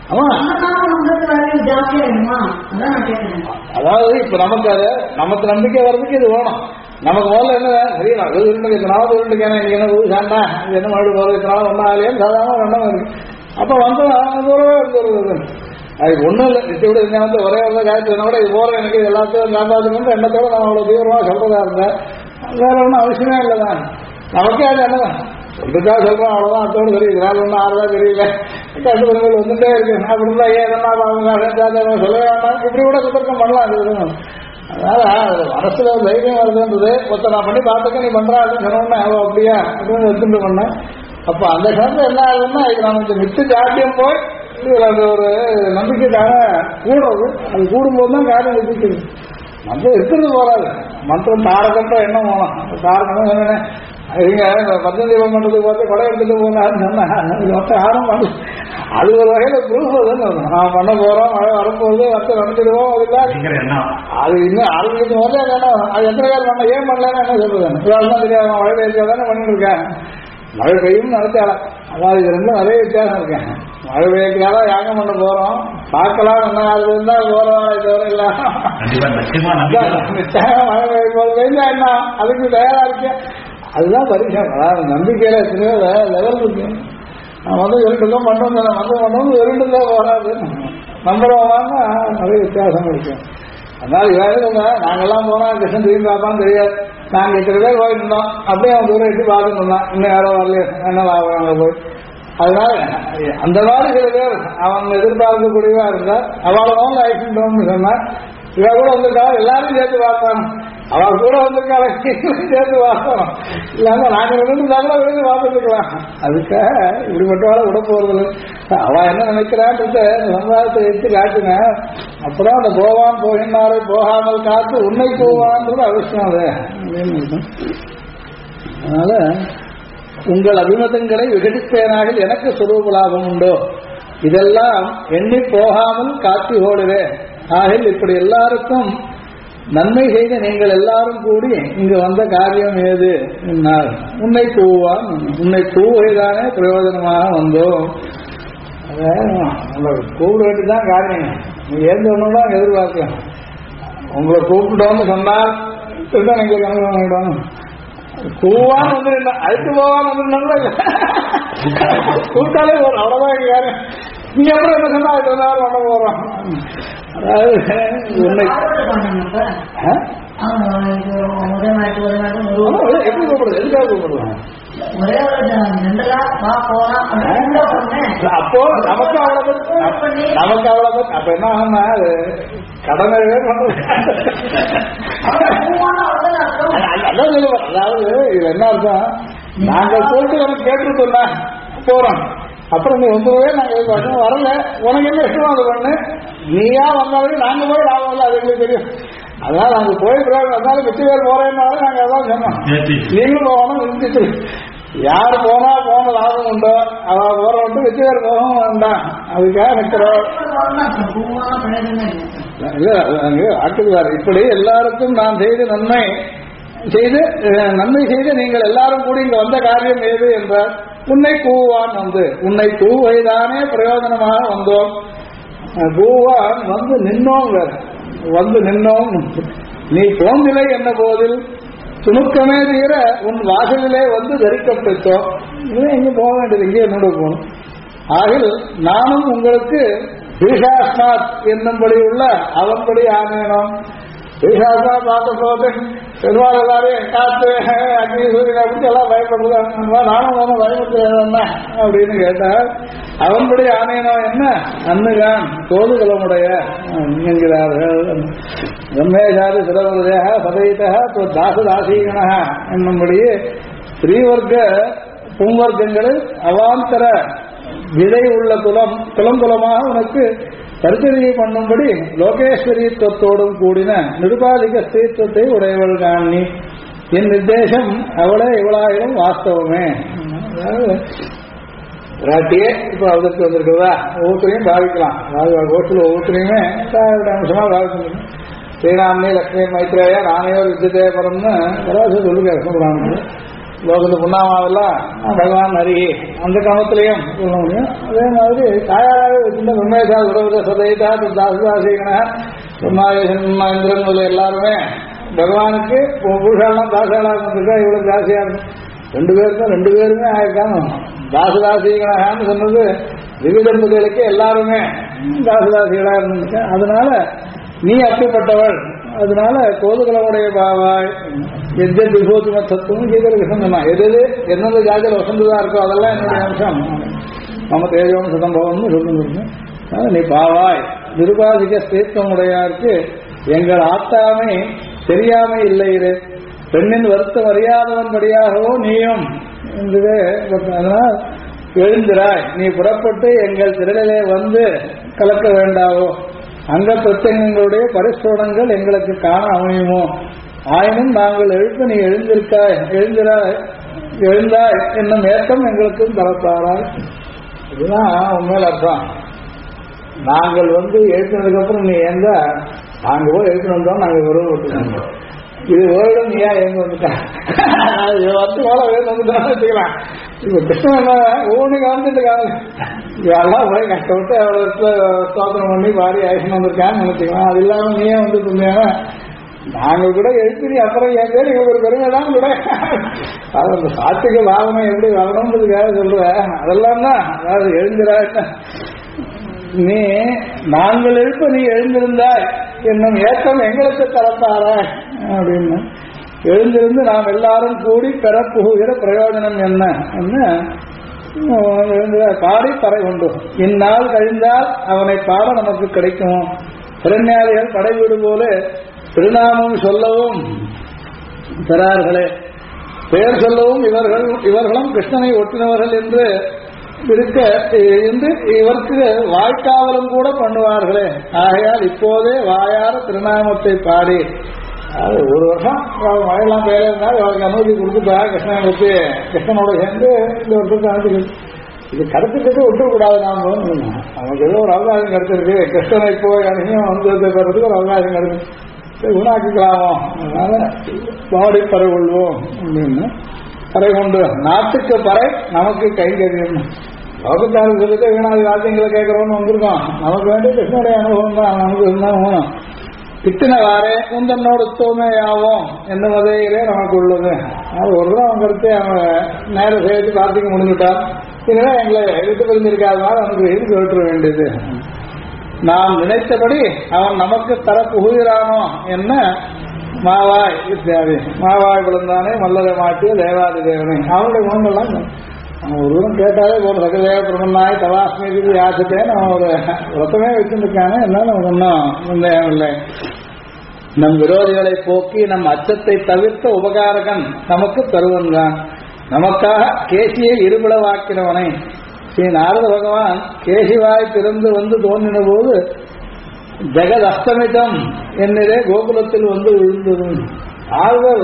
ஜாஸ்தியா வேணுமா அதான் நான் கேட்கிறேன். அதாவது இப்ப நமக்கு அது நமக்கு நம்பிக்கை வர்றதுக்கு இது வேணும். நமக்கு முதல்ல என்ன சரி நான் இத்தனாவது உருண்டுக்கேன் இன்னைக்கு என்ன ஊர் சாண்டா இது என்ன மாடு போறது இத்தனாவது ஒன்றும் ஆகலையேன்னு சாதாரண ரெண்டாம் இருக்கு. அப்ப வந்து தூரவே இருந்துருது. அதுக்கு ஒன்றும் இல்லை நிச்சய விட இந்த வந்து ஒரே ஒரு காய்ச்சல் கூட இது போற எனக்கு எல்லாத்தையும் காப்பாற்றணும் எண்ணத்தோட நம்ம அவ்வளோ தீவிரமாக சொல்றதா இருந்தேன் வேற ஒன்றும் அவசியமே இல்லைதான். நமக்கே அது என்னதான் சொல்றதுக்காக சொல்றோம் அவ்வளவுதான். அத்தோடு சரி இதனால ஒன்றும் ஆறுதா தெரியல, கட்டுப்படங்கள் வந்துட்டே இருக்கு அப்படின்னா ஏதா சொல்ல வேண்டாம், இப்படி கூட சுத்தர்க்கம் பண்ணலாம். இது அதனால மனசுல தைரியம் வருதுன்றது ஒருத்த நான் பண்ணி பார்த்துக்க நீ பண்றா அப்படின்னு சொன்னோன்னே அவ அப்படியா அப்படின்னு எடுத்துட்டு பண்ணேன். அப்ப அந்த கணக்கு என்ன ஆகுதுன்னா இது நமக்கு மித்து ஜாட்டியம் போய் அது ஒரு நம்பிக்கைக்காக கூடுறது. அது கூடும்போது தான் காரியம் இருக்குது. மந்திரம் இருக்கிறது போறாது, மந்திரம் தாரகன்ற எண்ணம் போகலாம். தாரகம் என்ன இங்க பஞ்சதீபம் பண்றதுக்கு பார்த்து கொடை எடுத்துட்டு போனான்னு சொன்னா யாரும் பண்ணல. அது ஒரு வகையில ப்ரூஃப் நான் பண்ண போறோம், மழை வரப்போகுது, வச்சு வந்துடுவோம். அது இன்னும் ஆரம்பிக்கும் போதே வேணும். அது எத்தனை பேர் பண்ண ஏன் பண்ணலன்னு என்ன சொல்றது தெரியாது. மழை பெய்யாதானே பண்ணிட்டு இருக்கேன். மழை பெய்யும் நினைச்சால அதாவது இது ரெண்டும் நிறைய வித்தியாசம் இருக்கேன். மழை பெய்யக்காக யாகம் பண்ண போறோம், பார்க்கலாம் என்ன அது இருந்தா போறோம். இது வரை இல்ல மழை பெய்யும் போது பெய்ஞ்சா என்ன அதுக்கு தயாரா இருக்கேன். அதுதான் பரிசு. அதாவது நம்பிக்கையில எத்தனையோ லெவல் இருக்கு. நான் வந்து இரண்டுதான் பண்ணுவோம், மந்திரம் பண்ணுவோம், இரண்டுதான் வராது. நம்புறவங்கன்னா நிறைய வித்தியாசம் இருக்கு. அதனால இவங்க நாங்கெல்லாம் போனா கிருஷ்ணன் திரும்பி பார்ப்பான்னு தெரியாது. நாங்க இத்தனை பேர் போயிருந்தோம், அப்படியே அவன் தூரம் எட்டி பார்த்துட்டு இருந்தான், இன்னும் யாரோ வரலையே என்ன ஆகுறாங்க போய். அதனால அந்த மாதிரி சில பேர் அவங்க எதிர்பார்க்கக்கூடியவா இருந்தா அவளோட ஆயிடுச்சுன்னு சொன்னா இவ கூட வந்திருக்காங்க, எல்லாரும் சேர்த்து பார்ப்பாங்க. அவ கூட வந்திருக்காங்க சேர்த்து பார்க்கணும். இல்லாம நாங்க இருந்தாலும் விழுந்து பார்த்துக்கலாம். அதுக்காக இப்படிப்பட்டவாளை விட போறது. அவ என்ன நினைக்கிறான்றத சமுதாயத்தை எடுத்து காட்டுங்க. அப்புறம் அந்த போவான் போகின்றாரை போகாமல் காத்து உன்னை போவான்றது அவசியம். அது அதனால உங்கள் அபிமதங்களை விகடிப்பேனாக எனக்கு சுரூப லாபம் உண்டோ, இதெல்லாம் எண்ணி போகாமல் காத்தி ஓடுவே. ஆகில் இப்படி எல்லாருக்கும் நன்மை செய்த நீங்கள் எல்லாரும் கூடி இங்கு வந்த காரியம் ஏது என்னால் உன்னை கூவான், உன்னை கூவைதானே பிரயோஜனமாக வந்தோம். கூப்பிட வேண்டியதான் காரியம். நீ ஏந்து ஒண்ணுதான் எதிர்பார்க்கலாம். உங்களை கூப்பிட்டோம்னு சொன்னால் திருதான் எங்களுக்கு அனுபவம் பண்ணிவிடும். கூவான்னு வந்து அழைத்து போவான்னு வந்து கூப்பிட்டாலே போறோம், அவ்வளவுதான் யாரும். நீ அப்புறம் என்ன சொன்னா அது பண்ண போறோம். அதாவது எப்படி கூப்பிடுறது, எதுக்காக கூப்பிடுவோம்? அப்போ நமக்கு அவ்வளவு அப்ப என்ன ஆகும்னா அது கடமை பண்றது. அதான் சொல்லுவோம். அதாவது இது என்ன அர்த்தம், நாங்க போட்டு எனக்கு கேட்டுருக்கோம்னா போறோம், அப்புறம் நீ வந்துருவே நாங்க எதிர்பார்க்கணும், வரல உனக்கு என்ன இஷ்டமோ அது பண்ணு, நீயா வந்தாலும் நாங்க போய் லாபம் இல்லை, அது எங்களுக்கு தெரியும். அதனால நாங்க போயிருக்கிறோம், அதனால மிச்ச பேர் போறேன்னாலும் நாங்க அதான் சொன்னோம். நீங்களும் போகணும் நிறுத்திட்டு யாரு போனா போன லாபம் உண்டோ அவ போற விட்டு மிச்ச பேர் போகவும் வேண்டாம். அதுக்காக நிற்கிறோம். ஆட்டுக்குவார் இப்படி எல்லாருக்கும் நான் செய்து நன்மை செய்து நீங்கள் எல்லாரும் கூடி இங்க வந்த காரியம் ஏது என்றார். உன்னை கூவான் வந்து உன்னை கூவைதானே பிரயோஜனமாக வந்தோம். கூவான் வந்து நின்னோம், வேற வந்து நின்னோம். நீ தோன்றிலை என்ன போதில் துணுக்கமே தீர உன் வாசலிலே வந்து தரிக்கப்பட்டோம். இதுவே எங்க போக வேண்டியது, இங்கே என்னோட போகணும். ஆகில் நானும் உங்களுக்கு பீஷாஸ்மாத் என்னும்படி உள்ள அவன்படி ஆனேனோம். பீஷாஸ்மா பார்த்த போது பெருமாள் எல்லாரையும் காத்து அக்னி சூரியன் அப்படின்னு எல்லாம் பயப்படுறாங்க. நானும் ஒன்றும் பயப்படுறேன் அப்படின்னு கேட்டால் அவன்படி ஆனேனோ என்ன அன்னுகான் தோதுகளமுடைய என்கிறார்கள். பிரம்மேசாதி சிரவதேக சதைதா தாசதாசீகன என்னும்படியே ஸ்ரீவர்க்க பும்வர்க்கங்களில் அவாந்தர விதை உள்ள குலமாக உனக்கு பரிசரியை பண்ணும்படி லோகேஸ்வரித்துவத்தோடும் கூடின நிருபாதிக ஸ்திரீத்துவத்தை உடையவள் காணி. என் நிர்தேசம் அவளே இவளாயிரம் வாஸ்தவமே. அதாவது ராட்டியே இப்ப அவருக்கு வந்திருக்கிறதா ஒவ்வொருத்தரையும் பாவிக்கலாம். அதாவது கோட்டில் ஒவ்வொருத்தரையுமே அம்சமா பாவிக்கணும். ஸ்ரீராமனே லட்சுமி மைத்ரேயா ராமையோர் வித்தியதே பரம்னு ஏதாவது சொல்லுங்க சொல்றாங்க. லோகத்து புண்ணாமாவெல்லாம் பகவான் ஹரி அந்த கிரமத்திலையும் சொல்ல முடியும். அதே மாதிரி தாயாராக வச்சிருந்த பிரம்மேசா உறவுத சதைதா தாசதாசீகன பிரம்மாவேசன் முதல் எல்லாருமே பகவானுக்கு பூஷாலாம் தாசாலா இருந்திருக்கா, இவ்வளவு தாசியா இருக்கும். ரெண்டு பேருமே ஆயிருக்காங்க. தாசதாசீகனான்னு சொன்னது திவ்யதம்பதிகளுக்கு எல்லாருமே தாசதாசிகளா இருந்திருக்க. அதனால நீ அப்படிப்பட்டவள் அதனால கோதுகலமுடைய பாவாய் எந்த விபூதிம தத்துவம் கீதை கிருஷ்ணன் எது எந்தெந்த ஜாதியில் வசந்ததா இருக்கோ அதெல்லாம் என்னுடைய அம்சம். நம்ம தேஜோன்னு சுதம்பவம்னு சொல்லுங்க. நீ பாவாய் நிருபாதிக ஸ்தேத்தமுடையாருக்கு எங்கள் ஆத்தாமை தெரியாம இல்லை. பெண்ணின் வருத்தம் அறியாதவன் படியாகவோ நீயும் என்றே. அதனால் எழுந்திராய், நீ புறப்பட்டு எங்கள் திரளிலே வந்து கலக்க வேண்டாவோ. அங்க பிரத்யங்களுடைய பரிசோடங்கள் எங்களுக்கு காண அமையுமோ. ஆயினும் நாங்கள் எழுப்ப நீ எழுந்தாய் என்னும் ஏற்றம் எங்களுக்கும் தரத்தாராய். இதுதான் உண்மையில அர்த்தம். நாங்கள் எழுப்பினதுக்கு அப்புறம் நீ எங்க நாங்க போய் எழுப்பின வந்தோம், நாங்க உறவு விட்டுருக்கோம். இது ஓரிடம் நீயா எங்க வந்துட்டான் வச்சுக்கலாம். இப்ப கிருஷ்ணன் ஒவ்வொன்று காமிச்சிருக்காங்க. இதெல்லாம் போய் கஷ்டப்பட்டு அவ்வளோ ஸ்தோத்திரம் பண்ணி பாடி ஆயுஷன் வந்திருக்கான்னு நினைச்சுக்கலாம். அது இல்லாம நீயே வந்துருந்தீங்கன்னா நாங்கள் கூட எழுப்பி அப்புறம் என் பேர் எங்களுக்கு ஒரு பெருமை தான் கூட. அது அந்த சாத்திக பாவனை எப்படி வரணுன்றதுக்காக சொல்றேன். அதெல்லாம் தான். அதாவது எழுந்திராட்ட நீ நாங்கள் எழுப்ப நீ எழுந்திருந்தாய் என்னும் ஏற்றம் எங்களுக்கு தரத்தார அப்படின்னு. எழுந்திருந்து நாம் எல்லாரும் கூடி பெறப்புகிற பிரயோஜனம் என்ன பாடி பறை உண்டு. இந்நாள் கழிந்தால் அவனை பாட நமக்கு கிடைக்கும். திறன்யாளிகள் படைவீடு போல திருநாமம் சொல்லவும் பெறார்களே, பெயர் சொல்லவும் இவர்களும் கிருஷ்ணனை ஒட்டினவர்கள் என்று இருக்க இவருக்கு வாய்க்காவலும் கூட பண்ணுவார்களே. ஆகையால் இப்போதே வாயார திருநாமத்தை பாடி ஒரு வருஷம் மழையெல்லாம் பெயர் இருந்தால் அவருக்கு அனுமதி கொடுத்துட்டா கிருஷ்ணனை வச்சு கிருஷ்ணனோட சேர்ந்து இந்த வருஷத்துக்கு அனுமதி இது கடத்துக்கிட்டு விட்டுக்கூடாது. நாம் நமக்கு ஏதோ ஒரு அவகாசம் கிடைச்சிருக்கு. கிருஷ்ணனை போய் அனுப்பியும் பெறதுக்கு ஒரு அவகாசம் கிடைக்கும், குணாக்கிக்கலாமோ. அதனால பாடி பறை கொள்வோம் அப்படின்னு பறை கொண்டு நாட்டுக்கு பறை நமக்கு கைங்கரியம். லோகத்தாருக்கு சொல்லிட்டு வீணாதி வாக்கியங்களை கேட்கறோம்னு வந்திருக்கோம். நமக்கு வேண்டிய கிருஷ்ணனுடைய அனுபவம் தான் நமக்கு இருந்தால் போகணும். கிட்டினவாறே உந்தன்னோடு தூய்மையாவோம் என்ன வகையிலே நமக்கு உள்ளது. அது ஒரு தான் அவங்க கருத்து அவங்க நேரம் சேர்த்து பார்த்துக்க முடிஞ்சுட்டான். இதெல்லாம் எங்களை விட்டு பிரிஞ்சிருக்காதனால நமக்கு இது கேட்டுற வேண்டியது. நாம் நினைத்தபடி அவன் நமக்கு தர புகுகிறானோ என்ன மாவாய் இத்தியாதி. மாவாய் விழுந்தானே மல்லரை மாட்டிய தேவாதி தேவனை. அவனுடைய குணங்கள்லாம் ஒரு தூரம் கேட்டாலே ஒரு சகதேவ பிரமன்னாய் தவாஸ்மீதி யாசத்தேன்னு அவன் ஒரு ரத்தமே வச்சுருக்காங்க. என்னால ஒன்றும் சந்தேகம் இல்லை. நம் விரோதிகளை போக்கி நம் அச்சத்தை தவிர்த்த உபகாரகன் நமக்கு தருவன்தான். நமக்காக கேசியை இருபளவாக்கினவனை. ஸ்ரீ நாரத பகவான் கேசிவாய் திறந்து தோன்றின போது ஜெகத் அஸ்தமிதம் என்னதே கோகுலத்தில் விழுந்தது. ஆழ்வர்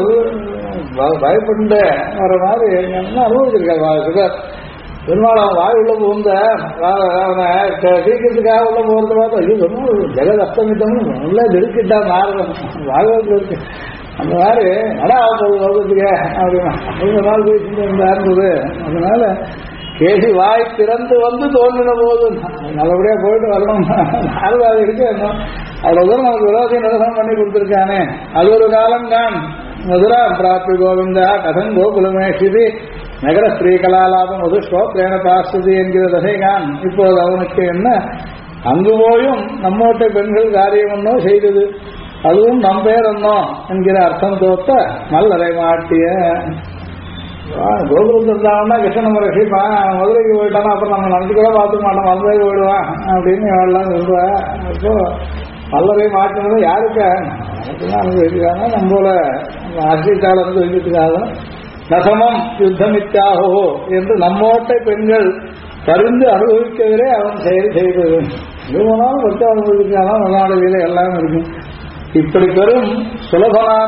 பயப்பட்டு வர மாதிரி அனுபவிச்சிருக்காரு. பெருமாள் அவன் வாய் உள்ள புகுந்த அவனை சீக்கிரத்துக்காக உள்ள போறது பார்த்தா இது ஜெகத் அஸ்தமிதம் நல்லா நெருக்கிட்டான் நாரதன் வாகவத்தில் இருக்கு. அந்த மாதிரி நடா போகுதுக்கு அப்படின்னா நாள் பேசிட்டு இருந்தாருந்தது. அதனால கேசி வாய் திறந்து தோன்றின போது நல்லபடியா போயிட்டு வரணும். நாரதாது இருக்கு அவ்வளவு தூரம் நமக்கு விரோதிய நிரசனம் பண்ணி கொடுத்துருக்கானே. அது ஒரு காலம் தான். மதுரா பிராப்தி கோவிந்தா கதன் கோகுலமேஷிதி நகர ஸ்ரீ கலாலாபம் மது ஸ்லோக்ரேன பாஸ்தி என்கிற தசைகான். இப்போது அவனுக்கு என்ன அங்கு போயும் நம்மோட்ட பெண்கள் காரியம் என்னோ செய்தது, அதுவும் நம் பேர் என்னோ என்கிற அர்த்தம் தோத்த மல்லரை மாட்டிய கோகுலம் இருந்தாங்கன்னா கிருஷ்ணன் ரசிப்பான். மதுரைக்கு போயிட்டானா அப்புறம் நம்ம நடந்து கூட பார்த்துக்க மாட்டோம், மதுரை போயிடுவான் அப்படின்னு எல்லாம் சொல்லுவேன். அப்போ மல்லரை மாட்டினது யாருக்கா நமக்குதான் அனுபவிக்கிறாங்க. நம்மள அரசியல் அனுபவிக்கிறதுக்காக நசமம் யுத்தமித்தாகோ என்று நம்மோட்டை பெண்கள் பரிந்து அனுபவிக்கவே அவன் செயல் செய்தது. இது போனாலும் பட்டு அனுபவிக்கிறான். மல்லாடையில எல்லாம் இருக்கும். இப்படி பெரும் சுலபமான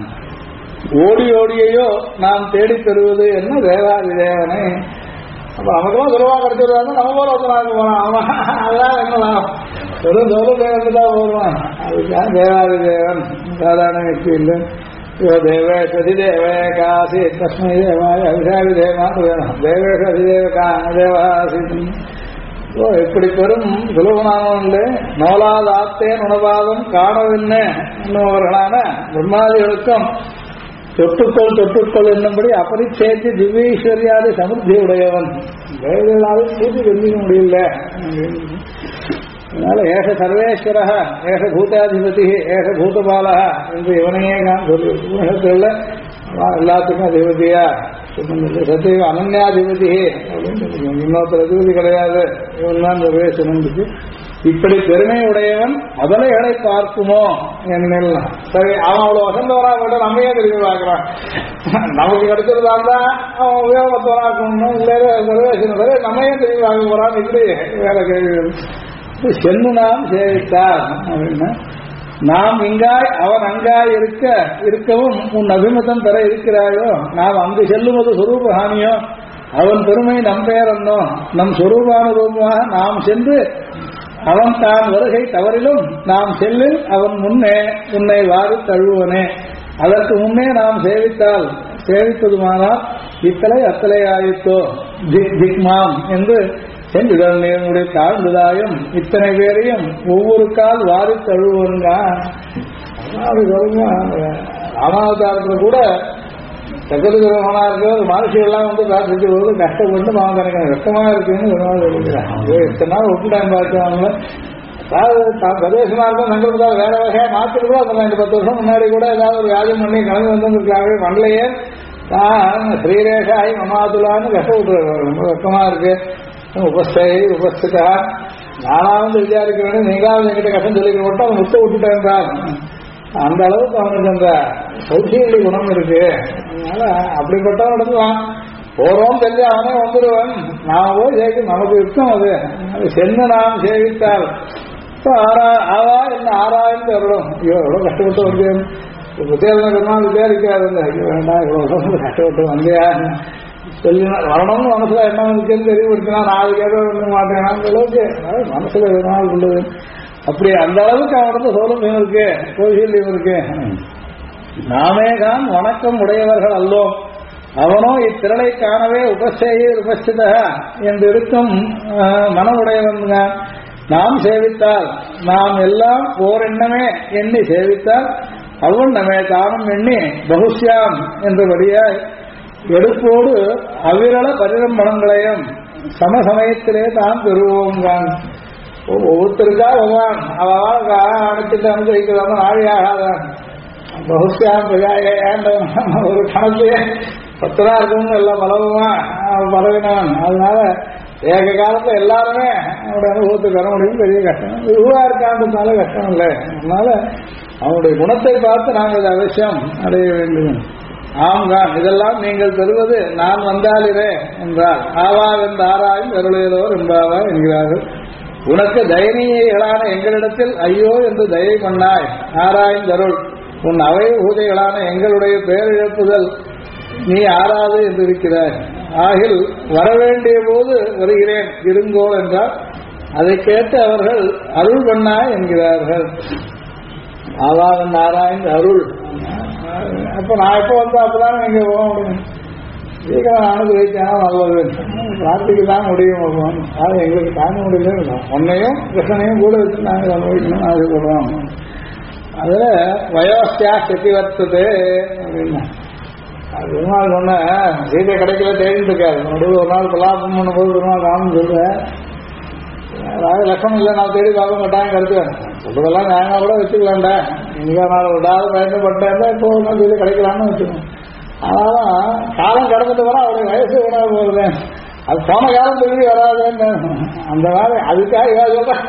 ஓடியையோ நாம் தேடி பெறுவது என்ன தேவாதி தேவனை. அப்ப நமக்கெல்லாம் சுலபா கிடைச்சிருவாங்க. நம்ம போல ஒருத்தனாக போனான். அதான் என்னலாம் வெறும் சோழ தேவன் தான் போடுவான். அதுக்காக தேவாதி தேவன் சாதாரண வெற்றி இல்லை. தேவே சதிதேவே காசி தஸ்மை தேவாய அபிஷாவி தேவான்னு வேணும். தேவேஷ அதிதேவ தேவாசி. இப்படி பெரும் சுலபனானே நோலாத ஆத்தேன் உணவாதம் காணவில்லை என்னவர்களான பிரம்மாதிகளுக்கும் தொட்டுக்கொள் என்னும்படி அபரிச்சேர்த்தி திவ்யீஸ்வரியாதி சமுத்தி உடையவன். வேதனாலும் பூஜை வெந்திக்க முடியல. அதனால ஏக சர்வேஸ்வர ஏக பூதாதிபதி ஏக பூதபாலா என்று இவனையே நான் சொல்லி உலகத்தில் எல்லாத்துக்கும் அதிபதியா சத்திய அனன்யாதிபதி அப்படின்னு இன்னொருத்தர் அதிபதி கிடையாது இவன் தான் சர்வேஸ்வரன். இப்படி பெருமை உடையவன் முதலைகளை பார்க்குமோ என்ன சரி அவன் அவ்வளவு வசந்தவரா போட்ட நம்மையே திரும்பி பார்க்கிறான். நமக்கு கிடைச்சிருந்தா தான் அவன் உபயோகத்தவராக்கணும் இல்லை சர்வேஸ்வரன் நம்மையே திரும்பி பார்க்க போறான். இப்படி வேற கேள்வி சென்று நாம் சேவித்தார் அப்படின்னா நாம் இங்காய் அவன் அங்காய் இருக்கவும் உன் அபிமதம் பெற இருக்கிறாயோ நாம் அங்கு செல்லுவது சொரூபஹானியோ அவன் பெருமை நம் பெயரன்னோ நம் சொரூபானுரூபமாக நாம் சென்று அவன் தான் வருகை தவறிலும் நாம் செல்லில் அவன் முன்னே உன்னை வாரி தழுவனே அதற்கு முன்னே நாம் சேவிப்பதுமானால் இத்தலை அத்தலை ஆயித்தோ திக் திக்மாம் என்று சென்றுடைய தாழ்ந்ததாயும் இத்தனை பேரையும் ஒவ்வொரு கால் வாரி தழுவுங்க. ராமாவதாரத்தில் கூட சகோதரனா இருக்க ஒரு மனுஷியெல்லாம் வந்து பிரார்த்திச்சு போது கஷ்டப்பட்டு அவன் எனக்கு வெக்கமா இருக்குன்னு எத்தனை நாள் விட்டுட்டாங்க பார்த்தாங்க. பிரதேசமா இருக்கும் சங்கல்பத்தால் வேற வகையா மாத்திட்டு கூட அந்த 10 வருஷம் முன்னாடி கூட ஏதாவது ஒரு வியாஜம் பண்ணி கிளம்பி வந்துருக்காங்க பண்ணலையே தான் ஸ்ரீரேஷாயி மமாதுலான்னு கஷ்டப்பட்டு ரொம்ப வெக்கமா இருக்கு. உபஸ்திதா நானாவது விசாரிக்க வேண்டும் நீங்களாவது என்கிட்ட கஷ்டம் சொல்லிக்க மட்டும் அவன் முத்த விட்டுட்டேன். அந்த அளவுக்கு அவனுக்கு அந்த சௌசியலி குணம் இருக்கு. அதனால அப்படிப்பட்டவன் எடுத்துவான் போறோம் தெரிஞ்சு அவனே வந்துடுவான். நாம போய் சேர்க்க நமக்கு யுத்தம் அது சென்று நாம் சேவித்தால் ஆவா என்ன ஆறாயிரம் தரணும். ஐயோ எவ்வளவு கஷ்டப்பட்டு வந்தேன் வித்தியாசம் விசாரிக்காது வேண்டாம் இவ்வளவு கஷ்டப்பட்டு வந்தியா சொல்லி வரணும்னு மனசுல என்ன இருக்குன்னு தெரியப்படுத்தினா நாளைக்கு ஏதோ பண்ண மாட்டேன் அந்த அளவுக்கு மனசுல வேணாலும் உள்ளது. அப்படி அந்த அளவுக்கு அவனுக்கு சௌலபியம் இருக்கு கோஷல்யம் இருக்கு. நாமே தான் வணக்கம் உடையவர்கள் அல்லோம் அவனோ இத்திரளை காணவே உபஸ்தித என்று இருக்கும் மனமுடையவன் நாம் சேவித்தால் நாம் எல்லாம் ஓர் எண்ணமே எண்ணி சேவித்தால் அவன் நம்மை தானும் எண்ணி பகுஷ்யாம் என்றபடியாய் எடுப்போடு அவிரள பரிரம்பணங்களையும் சமசமயத்திலே தான் பெறுவோம். ஒவ்வொருத்தருக்கா பகவான் அவள் அனுப்பிட்டு அனுபவிக்கிறாங்க நாழியாகாதான் பகுஷ்யாம் ஒரு கணத்தையே 10 நாள் இருக்கணும் எல்லாம் பலவுமா பரவினவன். அதனால ஏக காலத்துல எல்லாருமே அவனுடைய அனுபவத்துக்கு வர முடியும் பெரிய கஷ்டம். இதுவா இருக்கான்றதுனால கஷ்டம் இல்லை. அதனால அவனுடைய குணத்தை பார்த்து நாங்கள் இதை அவசியம் அடைய வேண்டும். ஆம்தான் இதெல்லாம் நீங்கள் பெறுவது நான் வந்தாலிரே என்றார். ஆவா என்று ஆராயும் அருளையதோர் என்பாவா என்கிறார்கள். உனக்கு தயனீயங்களான எங்களிடத்தில் ஐயோ என்று தயை பண்ணாய் ஆராய்ந்தருள். உன் அவை பூஜைகளான எங்களுடைய பேரிழப்புதல் நீ ஆறாது என்று இருக்கிறாய். ஆகில் வரவேண்டிய போது வருகிறேன் இருங்கோ என்றால் அதை கேட்டு அவர்கள் அருள் பண்ணாய் என்கிறார்கள். ஆவாவன் ஆராய்ந்து அருள். அப்ப நான் எப்ப வந்தா அப்பதான் நீங்க போக முடியும். சீக்கிரம் அனுபவிச்சானா நல்லது பிரார்த்திக்கு தான் முடியும். அது எங்களுக்கு தாங்க முடியல. உன்னையும் கிருஷ்ணனையும் கூட வச்சு நாங்கள் அனுபவிக்கணும்னு ஆசைப்படுறோம். அதுல வயோஸ்தியா செட்டி வர்த்தது அப்படின்னா அது பெருமாள் சொன்ன சீதை கிடைக்கல தேடிட்டு இருக்காரு. நடுவில் ஒரு நாள் கலாபம் பண்ணும்போது பெருமாள் ராமன் சொல்றேன் அதாவது லட்சணம் இல்லை நான் தேடி பார்க்க மாட்டாங்க கருத்துவேன் சொல்றதெல்லாம் நியாயமா கூட வச்சுக்கலாம்டா. இன்னைக்கா நான் விடாத பயன்பட்டேன் இப்போ ஒரு சீதை கிடைக்கலாம்னு வச்சுக்கணும். ஆனாலும் காலம் கடந்துட்டு வர அவருடைய வயசு விட போகுது. அது போன காலம் திரும்பி வராதுன்னு அந்த மாதிரி அதுக்காக ஏதாவது சொல்றேன்.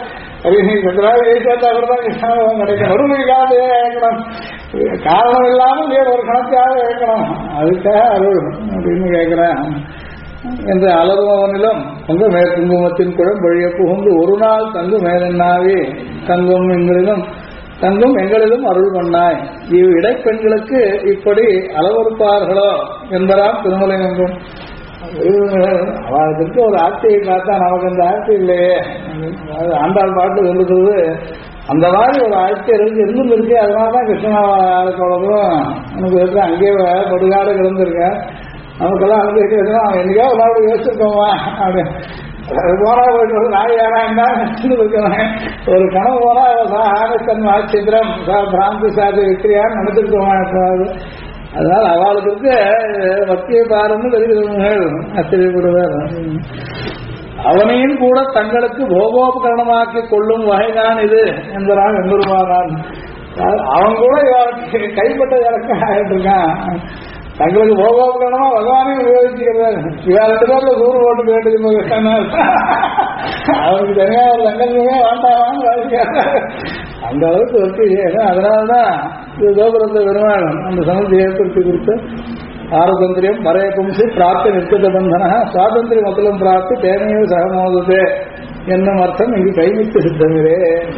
கிடைக்கும் நடுமைக்காக இழக்கணும் காரணம் இல்லாமல் வேறு ஒரு கணக்காக இழக்கணும் அதுக்காக அருள் அப்படின்னு கேட்கிறேன் என்று அலறுபவனிலும் உங்க மேற்குங்குமத்தின் குழம் வழிய புகுந்து ஒரு நாள் தங்கு மேலென்னாவே தங்கும் எங்களிலும் அருள் பண்ணாய். இவ் இடைப்பெண்களுக்கு இப்படி அளவறுப்பார்களோ என்பதாம் திருமலை என்றும் அவருக்கு ஒரு ஆட்சியை பார்த்தா நமக்கு அந்த ஆட்சி இல்லையே. ஆண்டாள் பாட்டு சொல்லுறது அந்த மாதிரி ஒரு ஆட்சி இருந்தும் இருக்கு. அதனாலதான் கிருஷ்ணாவதும் எனக்கு இருக்கு அங்கேயே படுகாடு கிடந்திருக்கேன். நமக்கெல்லாம் அனுபவிக்கிறதுனா அவன் என்னைக்கா ஒரு நாள் யோசிச்சிருக்கோமா அப்படின்னு போனா போயிட்டு நாய் யாரா இருக்கேன். ஒரு கனவு போனா ஆனஸ்தன் ஆட்சித்திரம் பிராந்தி சாதி விக்கிரியான்னு நினைச்சிருக்கோமா எப்போது. அதனால அவளுக்கு பக்தியை பாருன்னு தெரிவிக்கிறவர்கள் ஆச்சரியப்படுவார். அவனையும் கூட தங்களுக்கு போகோபகரணமாக்கி கொள்ளும் வகைதான் இது என்பதான் எம்பெருமானான். அவன் கூட இவருக்கு கைப்பட்ட இறக்க ஆகிட்டு இருக்கான். தங்களுக்கு போகோபகரணமா பகவானே உபயோகிச்சுக்கிறார். இவா 2 பேர்ல கூறு போட்டு வேண்டியது அவருக்கு தனியா ஒரு தங்கமே வேண்டாம். அந்த அளவுக்கு ஒர்க்கு செய்யணும். அதனால்தான் இது கோபுரத்தை பெருமாள் அந்த சமத்தை ஏற்படுத்தி கொடுத்து ஆரதந்திரியம் மறைய பும்சி பிராப்தி நிற்கத பந்தன சுவாதந்திரி முதலும் பிராப்தி தேனையும் சகமோதே என்னும் அர்த்தம் இங்கு கைவிட்டு சித்தமிரே.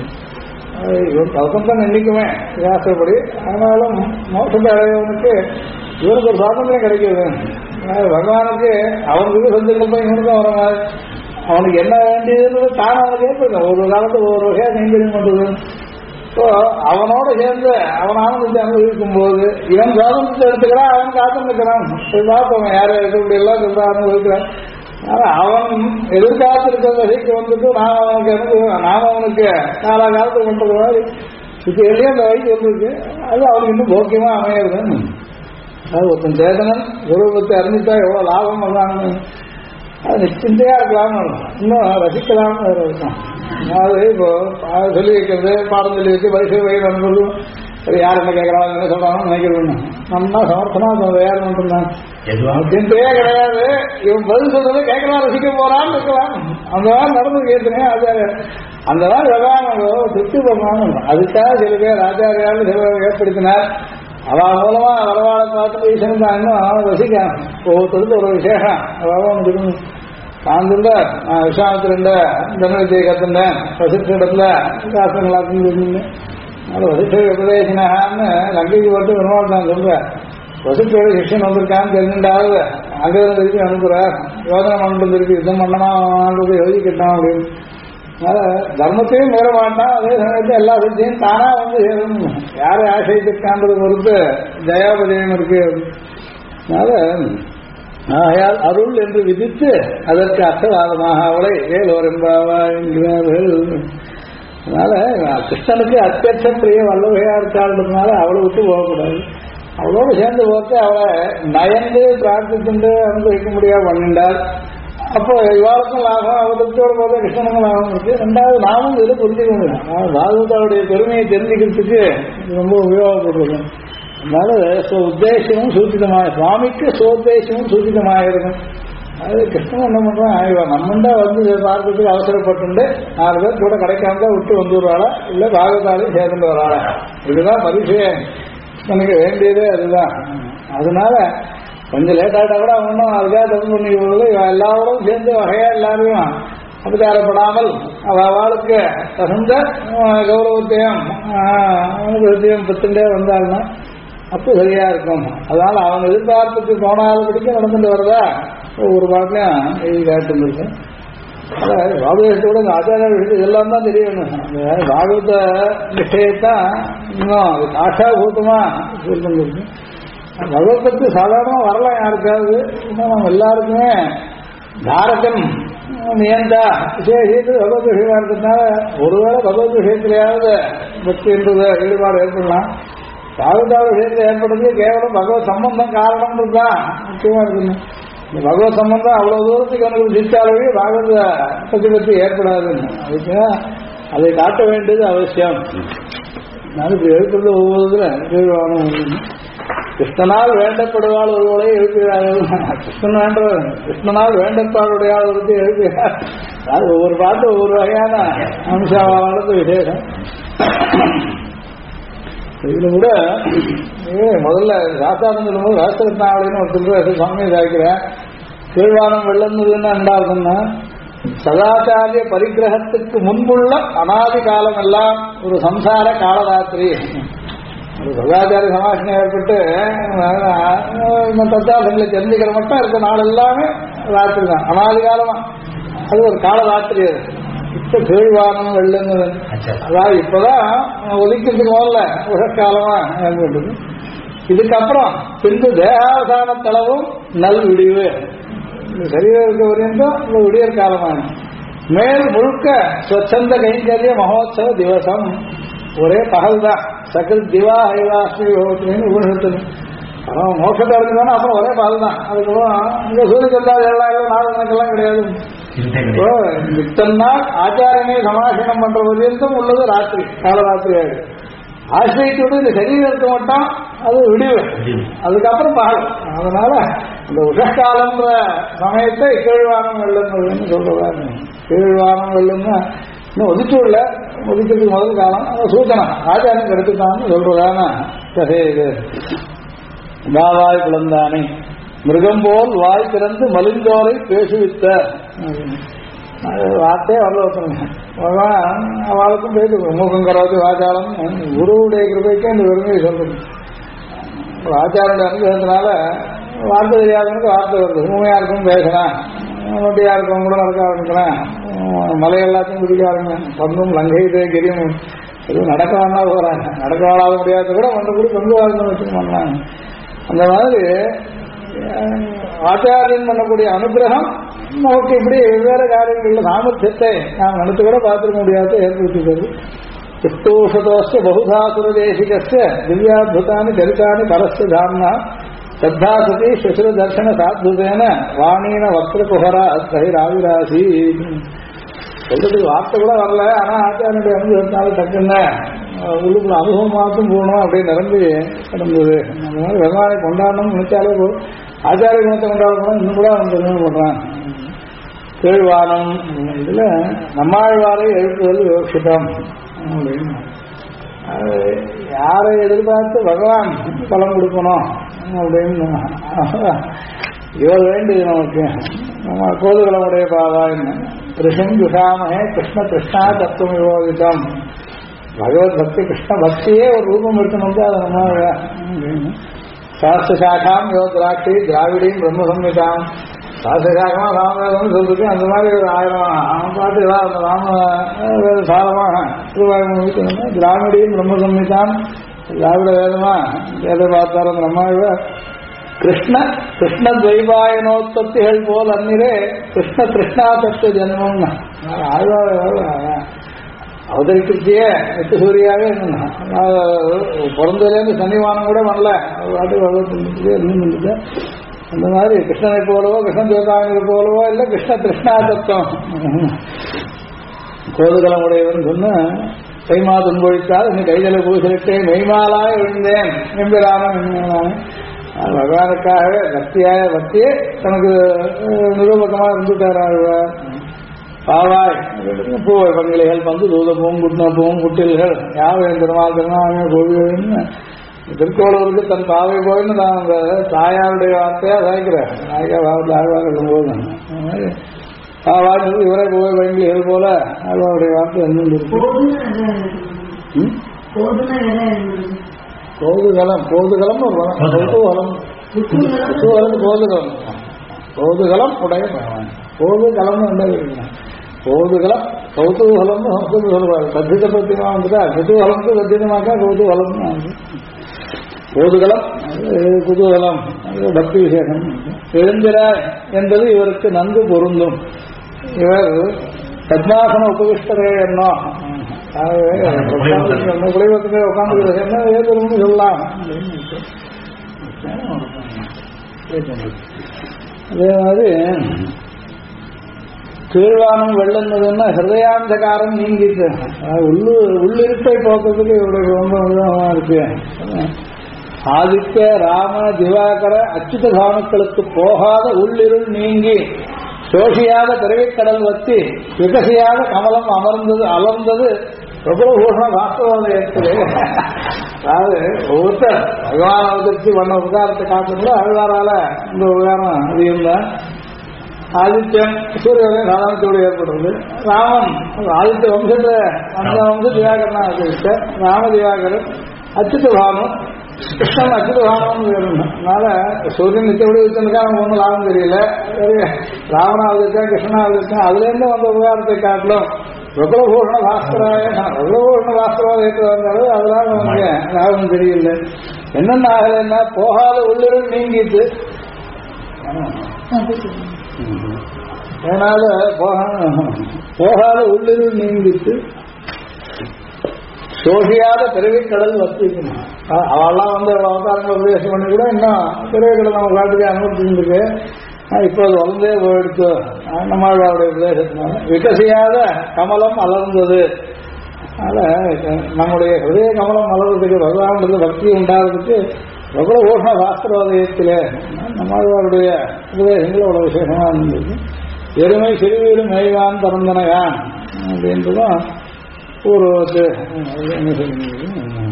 அவசரம் தான் நினைக்குமே வியாசப்படி. ஆனாலும் மோசத்தை அடையவனுக்கு இவனுக்கு ஒரு சுவாதந்திரம் கிடைக்கிறது. பகவானுக்கு அவனுக்கு சந்தர்ப்பம் இவனுக்கும் வர மாதிரி அவனுக்கு என்ன வேண்டியதுன்னு தானே அவனுக்கு ஏற்படும். ஒரு காலத்தில் ஒவ்வொரு வகையா கைங்கரியம் பண்றது. ஸோ அவனோட சேர்ந்து அவன் ஆனந்தத்தை அனுபவிக்கும் போது இவன் சுவாதந்திரத்தை எடுத்துக்கிறான், அவன் காத்திருக்கிறான். பார்ப்போம் யார் எப்படி எல்லாம் சொல்றா அனுபவிக்கிறான். ஆனா அவன் எதிர்காலத்திருக்கிற வகைக்கு வந்துட்டு நாம அவனுக்கு நாலா காலத்துக்கு பண்றது மாதிரி இது எல்லாம் அந்த வகைக்கு வந்துருக்கு. அது அவனுக்கு இன்னும் போக்கியமா அமையிறது. அது ஒருத்தன் சேதனன் குருபத்தை அறிஞ்சிட்டா எவ்வளவு லாபம் வந்தான்னு அது நிச்சயத்தையா இருக்கலாம்னு இன்னும் ரசிக்கலாம்னு இருக்கும். அதாவது இப்போ சொல்லி வைக்கிறது, பாடம் சொல்லி வச்சு பரிசு வகையில் அனுப்புறதும் சரி, யார் என்ன கேட்கறாங்க என்ன சொல்றாங்கன்னு நினைக்கிறது. நம்ம சமர்த்தனா யார் மட்டும்தான் சிந்தையே கிடையாது. இவன் பதில் சொல்றது கேட்கலாம், ரசிக்க போறான்னு இருக்கலாம். அந்த மாதிரி நடந்து கேட்டுனேன். அது அந்த மாதிரி விவகாரம் திருப்தி பண்ணணும். அதுக்காக சில பேர் ஆச்சாரியாலும் சில பேர் ஏற்படுத்தினார். அவன் மூலமா வரவாளை பார்த்து ஈசன் தான் இன்னும் ரசிக்கலாம். ஒவ்வொருத்தருக்கு ஒரு விசேஷம் அவன் சார்ந்துள்ள விஸ்வாமத்திருந்த தனுவித்தை கத்துனேன். வசிஷ்ட இடத்துல காசங்களாக்குன்னு வசிஷ்ட உபதேசனான்னு லங்கைக்கு போட்டு பெருமாள் தான் சொல்றேன். வசிஷ்டோட சிஷ்யன் வந்திருக்கான்னு தெரிஞ்சுட்டாவது அங்கிருந்து திருப்பி அனுப்புறார். யோஜனை மண்டலம் திருப்பி யுத்தம் பண்ணணும் யோசிக்கட்டான் அப்படின்னு. அதனால தர்மத்தையும் மீற மாட்டான். அதே சமயத்தில் எல்லா சித்தியும் தானா வந்து சேரணும். யாரை ஆசைத்திருக்கான்றது பொறுத்து ஜயாபஜயம் இருக்கு. அதனால ஆகையால் அருள் என்று விதித்து அதற்கு அர்த்தவாதமாக அவளை வேலோர் என்பாவா என்கிறார்கள். அதனால கிருஷ்ணனுக்கு அத்தியட்ச பிரிய வல்லவையா இருக்காள்ன்றதுனால அவளை விட்டு போகக்கூடாது. அவளோடு சேர்ந்து போட்டு அவளை நயந்து பிரார்த்திச்சுட்டு அனுபவிக்க முடியாது பண்ணிண்டாள். அப்போ இவாளுக்கும் லாபம், அவதத்தோடு போத கிருஷ்ணனுக்கும் லாபம் இருக்கு. ரெண்டாவது நாமும் இதில் புரிஞ்சுக்க முடியும். பாகவதாவுடைய பெருமையை தெரிஞ்சுக்கிறதுக்கு ரொம்ப உபயோகப்படுறது. அதனால உத்தேசமும் சூச்சிதமாக சுவாமிக்கு சோத்தேசமும் சூச்சிதமாக இருக்கும். அது கிருஷ்ணன் என்ன பண்றான், இவன் நம்மண்டா வந்து பார்க்கறதுக்கு அவசரப்பட்டு 4 பேர் கூட கிடைக்காம தான் விட்டு வந்துடுவாளா, இல்லை பாகவதாலையும் சேர்ந்து வராளா. இதுதான் பரிசயம். எனக்கு வேண்டியதே அதுதான். அதனால கொஞ்சம் லேட் ஆகிட்டா கூட அவனும் அதுக்காக தப்பு பண்ணிக்கிறது. எல்லாரோடும் சேர்ந்து வகையா எல்லாரையும் அபச்சாரப்படாமல் அவளுக்கு தகுந்த கௌரவத்தையும் அனுபவத்தையும் பத்துட்டே வந்தாள்னா அப்போ சரியா இருக்கும். அதனால அவங்க எதிர்பார்ப்புக்கு போனாலும் நடந்துட்டு வரதா ஒரு பாட்டிலையும் எழுதி காட்டுருக்கு. அதாவது பாகவதோட இந்த ஆச்சார விஷயத்து இதெல்லாம் தான் தெரியணும். அந்த பாகவத விஷயத்தான் இன்னும் சாட்சாபூத்தமா சொல்லிருக்கு. பகவத்துக்கு சாதாரணமா வரலாம் யாருக்காவது. இன்னும் நம்ம எல்லாருக்குமே தாரகன் நியந்தா விசேஷத்து பகவத் விஷயமா இருக்கிறதுனால ஒருவேளை பகவத் விஷயத்திலேயாவது பக்தி என்றது ஈடுபாடு ஏற்படலாம். பாகவதாத விஷயத்தில் ஏற்படுறது கேவலம் பகவத் சம்பந்தம் காரணம்ன்றதுதான் முக்கியமா இருக்குங்க. இந்த பகவத் சம்பந்தம் அவ்வளவு தூரத்துக்கு எனக்கு சிரிச்சாலே பாகவத பத்தி ஏற்படாதுன்னு அதுக்கு அதை காட்ட வேண்டியது அவசியம். நாளைக்கு எழுப்புறது ஒவ்வொருத்துல கிருஷ்ணனால் வேண்டப்படுவாள் ஒருவரை எழுப்புகிறார்கள். கிருஷ்ணன் வேண்டவர் கிருஷ்ணனால் வேண்டப்பாளுடைய ஒருத்தி எழுப்புகிறார். அது ஒவ்வொரு பாட்டு ஒவ்வொரு வகையான அம்சாவானது விசேஷம். இதுல கூட முதல்ல சாஸ்திரம் சொல்லும்போது சாஸ்திரத்னாவளின்னு ஒரு திருவாச சுவாமி சாய்க்கிறேன். கீழ்வானம் வெள்ளந்ததுன்னு ரெண்டாவதுன்னா சதாச்சாரிய பரிகிரகத்துக்கு முன்புள்ள அனாதி காலம் எல்லாம் ஒரு சம்சார காலராத்திரி. ஒரு சதாச்சாரிய சமாசனம் ஏற்பட்டு தத்தாசங்களை தெரிஞ்சுக்கிற மட்டும் இருக்க நாள் எல்லாமே ராத்திரி தான், அனாதி காலமா. அது ஒரு காலராத்திரி. அது இப்ப கீழ்வானம் வெள்ளங்குது. அதாவது இப்பதான் ஒதுக்கிறதுக்கு முதல்ல உலகாலமா ஏற்பட்டது. இதுக்கப்புறம் பின்பு தேகாவசான தளவும் நல் விடிவு. சரீரம் இருக்க வரையும் இந்த விடியற் காலமான மேல் முழுக்க ஸ்வச்சந்த கைங்கரிய மகோத்சவ திவசம். ஒரே பகல் தான். சகல் திவா ஹைவாஸ்மி விபவத்தின்னு உபனிஷத்து. மோட்சத்தை அடைஞ்சுதானே அப்புறம் ஒரே பகல் தான். அதுக்கப்புறம் இங்க சூரியச்சந்தா எல்லாம் நாள் கணக்கெல்லாம் கிடையாது. இப்போ இத்தனை நாள் ஆச்சாரியனை சமாசனம் பண்ற பர்யந்தம் உள்ளது ராத்திரி, காலராத்திரி ஆயிடுது. ஆசிரியத்தோடு இந்த சரீரத்தை மட்டும் அது விடுவு, அதுக்கப்புறம் பகல். அதனால இந்த உஷக்காலம்ன்ற சமயத்தை கீழ்வானம் வெள்ளம்னு சொல்றதா. கீழ்வானம் வெள்ளம்னா இன்னும் ஒதுக்கல, ஒதுக்கிறதுக்கு முதல் காலம் சூச்சனம் ஆச்சாரம் எடுத்துட்டான்னு சொல்றதான கதை. இது வாய் குழந்தானே மிருகம் போல் வாய் திறந்து மலிந்தோரை பேசுவித்த வார்த்தையே வரல. பகவான் அவளுக்கும் பேசு முகம் கராது வாச்சாரம் குருவுடைய கிருபைக்கே இந்த பெருமையை சொல்றது. ஆச்சாரோட அனுபவத்தினால வார்த்தை தெரியாதவனுக்கு வார்த்தை வருது. உண்மையா இருக்கும் பேசுறேன், நொட்டியா இருக்கும் கூட நடக்க ஆரம்பிக்கிறேன், மலை எல்லாத்தையும் குடிக்க ஆரம்பிக்கிறேன், பந்தும் லங்கைதே கிரியும் எதுவும் நடக்க வேணா போறாங்க, நடக்க வாழாத முடியாத கூட ஒன்று கூட பங்கு வாழ்ந்து வச்சுக்க பண்ணாங்க. அந்த மாதிரி ஆச்சாரியன் பண்ணக்கூடிய அனுகிரகம் நமக்கு இப்படி வெவ்வேறு காரியங்களில் சாமர்த்தியத்தை நாம் நினைத்து கூட பார்த்துக்க முடியாத ஏற்படுத்துகிறது. கிருஷ்டோஷதோஸ்ய பகுதாசுர தேசிகஸ்ய திவ்யாத்புதானி சரிதானி பரஸ்ய தாம்னா சத்தா சதி சுசிர தர்சன சாத்புதேன வாணீன வக்ர குஹரா சைராவிராசி. சொல்றதுக்கு வார்த்தை கூட வரல, ஆனா ஆச்சாரியனுடைய அனுபவத்தினால டக்குன்னு உள்ளுக்குள்ள அனுபவம் மாற்றும் போகணும் அப்படின்னு நிரம்பி கிடந்தது. அந்த மாதிரி வெகுவானை கொண்டாடணும்னு நினைச்சாலே போதும். ஆச்சாரிய குணத்தை கொண்டாடணும் இன்னும் கூட அவன் தெரிஞ்சு பண்றான். கீழ்வானம் இதுல நம்மாழ்வாரை எழுப்புதல் விவக்ஷிதம் அப்படின்னு யாரை எதிர்பார்த்து பகவான் பலம் கொடுக்கணும் அப்படின்னு இவர் வேண்டியது நமக்கு. நம்ம கோதுகளமுடைய பாவான்னு கிருஷ்ணன் துஷாமகே கிருஷ்ண கிருஷ்ணா தத்துவம் விவோதிதம். பகவத் பக்தி கிருஷ்ண பக்தியே ஒரு ரூபம் இருக்கணும். அது நம்ம சாஸ்திர சாக்காம் யோ திராட்சி திராவிடியும் பிரம்ம சம்மிதாம். சாஸ்திர சாக்கமா ராமவேதம் சொல்லிருக்கு. அந்த மாதிரி ஒரு 1000 அவன் பாட்டு அந்த ராம சாரமாக திருவாயுமொழி திராவிடியும் பிரம்ம சம்மிதாம் திராவிட வேதமா வேத பார்த்தாரம் நம்ம கிருஷ்ண கிருஷ்ண துவைபாயனோத்பத்திகள் போல் அந்நிலே கிருஷ்ண கிருஷ்ணா தத்துவ ஜென்மம் அவதரிக்கிறதையே எட்டு சூரியாவே இருந்தா பிறந்ததுலேருந்து சன்னிவானம் கூட வரல, இருந்துட்டு அந்த மாதிரி கிருஷ்ணனை போலவோ கிருஷ்ண தேவதாயனை போலவோ இல்லை கிருஷ்ண கிருஷ்ணா தத்துவம். கோதுகலமுடையவன் சொன்ன கைமா துன்பொழித்தால் இன்னும் கைதலை பூசலிட்டே மெய்மாலாய் விழுந்தேன் எம்பிரானும் என்மையானே. பகவானுக்காகவே பக்தியே தனக்கு நிரூபகமாக இருந்துட்டார் ஆழ்வார். பாவாய் பூவை பங்கிலிகள் பந்து தூதப்பூவும் குட்னப்பூவும் குட்டில்கள் யாவையும் திருமால் திருநாமே கோவில்னு திருக்கோளூருக்கு தன் பாவை போயின்னு நான் அந்த தாயாருடைய வார்த்தையா சாய்க்கிறேன். நாயக்கா பாவத்தில் ஆழ்வார் எழுதும்போது அந்த மாதிரி பாவாய் இவரே பூவை பங்கிலிகள் போல ஆழ்வாருடைய வார்த்தை என்ன இருக்கு. கோதுகலம் கோதுகலம் ஒரு குதூகலம் கோதுகலம் கோதுகலம் உடைய பகவான் கோதுகலம்னு என்ன கோதுகலம் கௌதூகலம்னு சம்ஸ்கிருதம் சொல்லுவாரு. சத்தியத்தை பத்தியமா வந்துட்டா குதூகலம்க்கு சத்தியமாக்கா கௌதூகலம்னு கோதுகலம் குதூகலம் பக்தி விசேஷம். எழுந்திராய் என்பது இவருக்கு நன்கு பொருந்தும். இவர் பத்மாசன உபவிஷ்டரே என்னோ குலைவத்துக்கு உட்காந்து என்ன ஏதுன்னு சொல்லலாம். அதே மாதிரி கீழ்வானம் வெள்ளந்ததுன்னா ஹிருதயாந்தகாரம் நீங்கிட்டு உள்ளிருப்பை போக்குறதுக்கு இவருடைய ரொம்ப விதமாக இருக்கு. ஆதித்ய ராம திவாகர அச்சுத பானுக்களுக்கு போகாத உள்ளிருள் நீங்கி சோஷியாத பிறவிக்கடல் வத்தி விகசியாத கமலம் அலர்ந்தது பிரபலபூஷண வாஸ்தவத்தில். அதாவது ஒவ்வொருத்தர் பகவான் அவதரிச்சு பண்ண உபகாரத்தை காட்டுங்களோ அழ்வாரால இந்த உபகாரம் அதிகம் தான். ஆதித்யம் சூரியன் சாதாரணத்தோடு ஏற்படுறது. ராமன் ஆதித்ய வம்சத்தை அந்த வம்சம் திவாகரனா வச்சுக்கிட்ட ராம திவாகரன் அச்சுத பானம் கிருஷ்ணன் அச்சுத பானம்னு வேணும். அதனால சூரியன் நித்தபடி வச்சிருக்கான் நமக்கு ஒன்றும் லாபம் தெரியல. ராமனாவது இருக்கேன் கிருஷ்ணனாவது இருக்கேன் அதுல இருந்து வந்த உபகாரத்தை காட்டிலும் பிரபலபூஷண பாஸ்கராய பிரபலபூஷண பாஸ்கராக ஏற்று வந்தாலும் அதெல்லாம் நமக்கு லாபம் தெரியல. என்னென்ன ஆகலைன்னா போகாத உள்ளிருள் நீங்கிட்டு அதனால போகாத உள்ளிருள் நீங்கிட்டு சோழியாத பிறவிக்கடல் வச்சிக்கணும். அவெல்லாம் வந்து அவதாரங்களை உபதேசம் பண்ணி கூட இன்னும் பிறவிக்கடல் நம்ம காட்டுக்கு அனுமதிச்சிருக்கு. இப்போது வளர்ந்தே போயிடுச்சு. நம்மளுடைய உபதேசத்தினால விகசியாத கமலம் மலர்ந்தது. அதனால நம்முடைய ஹிருதய கமலம் மலர்றதுக்கு பகவானுடைய பக்தி உண்டாகிறதுக்கு எவ்வளவு ஓஷண சாஸ்திரோதயத்தில் நம்மளுடைய உபதேசங்கள் அவ்வளவு விசேஷமா இருந்தது. எருமை சிறுவீடு மேய்வான் திறந்தனகான் அப்படின்றதும் ஒரு என்ன சொல்லுங்க,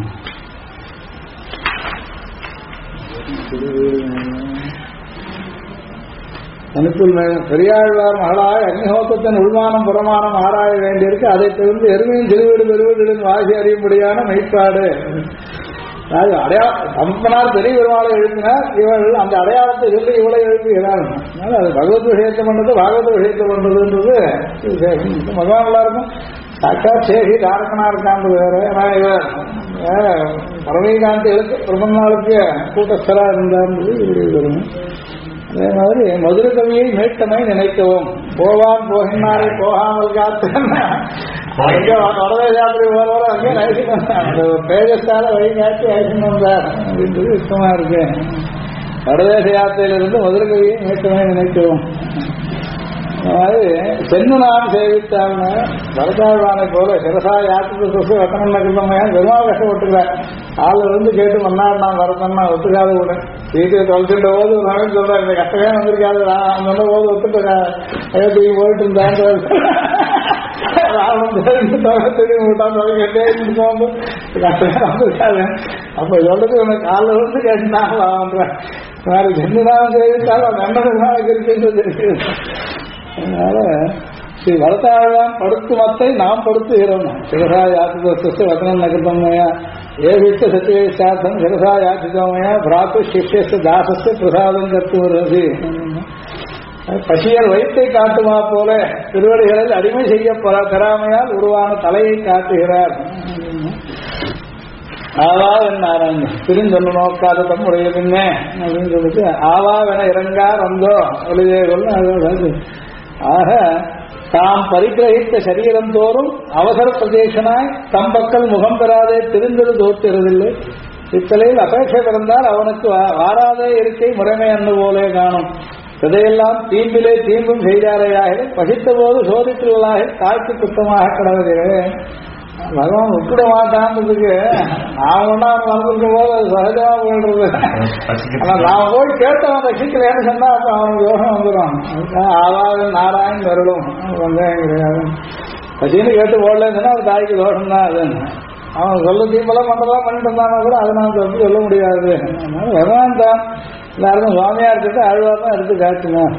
அனுப்புல் பெரியாழ்வார் மகளாய் அக்னிஹோத்திரத்தின் உள்மானம் புறமானம் ஆராய வேண்டியிருக்கு. அதை தெரிந்து எருமையின் சிறுவீடு பெருவீடுடன் வாசி அறியும்படியான மெய்ப்பாடு. கம்பனார் பெரிய பெருமாளை எழுப்பினார். இவள் அந்த அடையாளத்தை சொல்லி இவளை எழுப்புகிறார். அதனால அது பகவத் விஷயத்தை பண்றது பாகவத விஷயத்தை பண்றதுன்றது பகவான் எல்லாருக்கும் சாட்சாத் சேகி தாரகனா இருக்கான்றது வேற. ஏன்னா இவர் பரமீகாந்திகளுக்கு பிரபன்னாளுக்கு கூட்டஸ்தரா இருந்தார்ன்றது இப்படி வரும். அதே மாதிரி மதுரை கவியை மேட்டமை நினைக்கவும் போவான் போகினாரை போகாமல் காத்துன்னா வடவே யாத்திரை போற அங்கே நைசிட்டு பேஜஸ்தால வழி காட்டி ஐசன் வந்தார் அப்படின்றது இஷ்டமா இருக்கு. வடதேச யாத்திரையிலிருந்து மதுரை கவியை மேட்டமை நினைக்கவும். அதாவது சென்னு நாம் சேவித்தாள்னு பரதாழ்வானை போல சிரசா யாத்திரை சொசு வட்டமல்ல கிருந்தமையா பெருமாள் கஷ்டப்பட்டுக்கிறார். ஆள் இருந்து கேட்டு மன்னார் நான் வரத்தன்னா ஒத்துக்காத கூட வீட்டுக்கு தொலைச்சுட்ட போது ஒரு மகன் சொல்றாரு, இந்த கஷ்டமே வந்திருக்காது நான் சொன்ன போது ஒத்துட்டு அயோத்திக்கு போயிட்டு இருந்தான் வந்திருக்காது. அப்ப சொல்றது உனக்கு காலில் இருந்து கேட்டுனாங்க வேற சென்னுதான் சேவித்தாலும் நன்னதுதான் இருக்குன்றது. அதனால ஸ்ரீ வரதாழ்வான் படுத்து மத்தை நாம் படுத்துகிறோம். சிரசா யாத்திரை வதனம் நகர்த்தமையா ஏவித்த சத்தியார்த்தம் சிரசா யாத்திதமயா பிராத்து சிஷ்யஸ்த தாசஸ்த பிரசாதம் கத்து வருது. பசியல் வயிற்றை காட்டுமா போல திருவடிகளில் அடிமை செய்ய பெறாமையால் உருவான தலையை காட்டுகிறார். ஆவாவென்னாராங்க பிரிந்தொன்று நோக்காத தம்முடைய பின்னே அப்படின்னு சொல்லிட்டு ஆவாவென இறங்கார் வந்தோ ஒளிதே கொள்ள. ஆக தாம் பரிகிரகித்த சரீரம் தோறும் அவசர பிரதேசனாய் தம்பக்கள் முகம் பெறாதே திருந்தது தோற்றுறதில்லை. இத்தலையில் அபேட்சை பிறந்தால் அவனுக்கு வாராதே இருக்கை முறைமை அன்று போலே காணும். இதையெல்லாம் தீம்பிலே தீம்பும் செய்தாரையாக பசித்த போது சோதித்துள்ளாக தாய்க்கு குத்தமாக கடவுகிறேன். பகவான் விட்டுட மாட்டான்றதுக்கு நான் ஒன்னா வளர்ந்துருக்கும் போது அது சகஜமா போயிடுறது. ஆனா நான் போய் கேட்டவன் ரசிக்கலன்னு சொன்னா அப்ப அவனுக்கு யோகம் வந்துடும். ஆவாது நாராயண் வருடும் வந்தேன் கிடையாது. பசின்னு கேட்டு போடலன்னு சொன்னா அது தாய்க்கு தோஷம் தான். அது அவன் சொல்ல தீம்பெல்லாம் பண்றதெல்லாம் பண்ணிட்டு இருந்தானா கூட அதை நான் தப்பு சொல்ல முடியாது. அதனால பகவான் தான் எல்லாருக்கும் சுவாமியா இருக்கிட்டு ஆழ்வார் தான் எடுத்து காட்டுவேன்.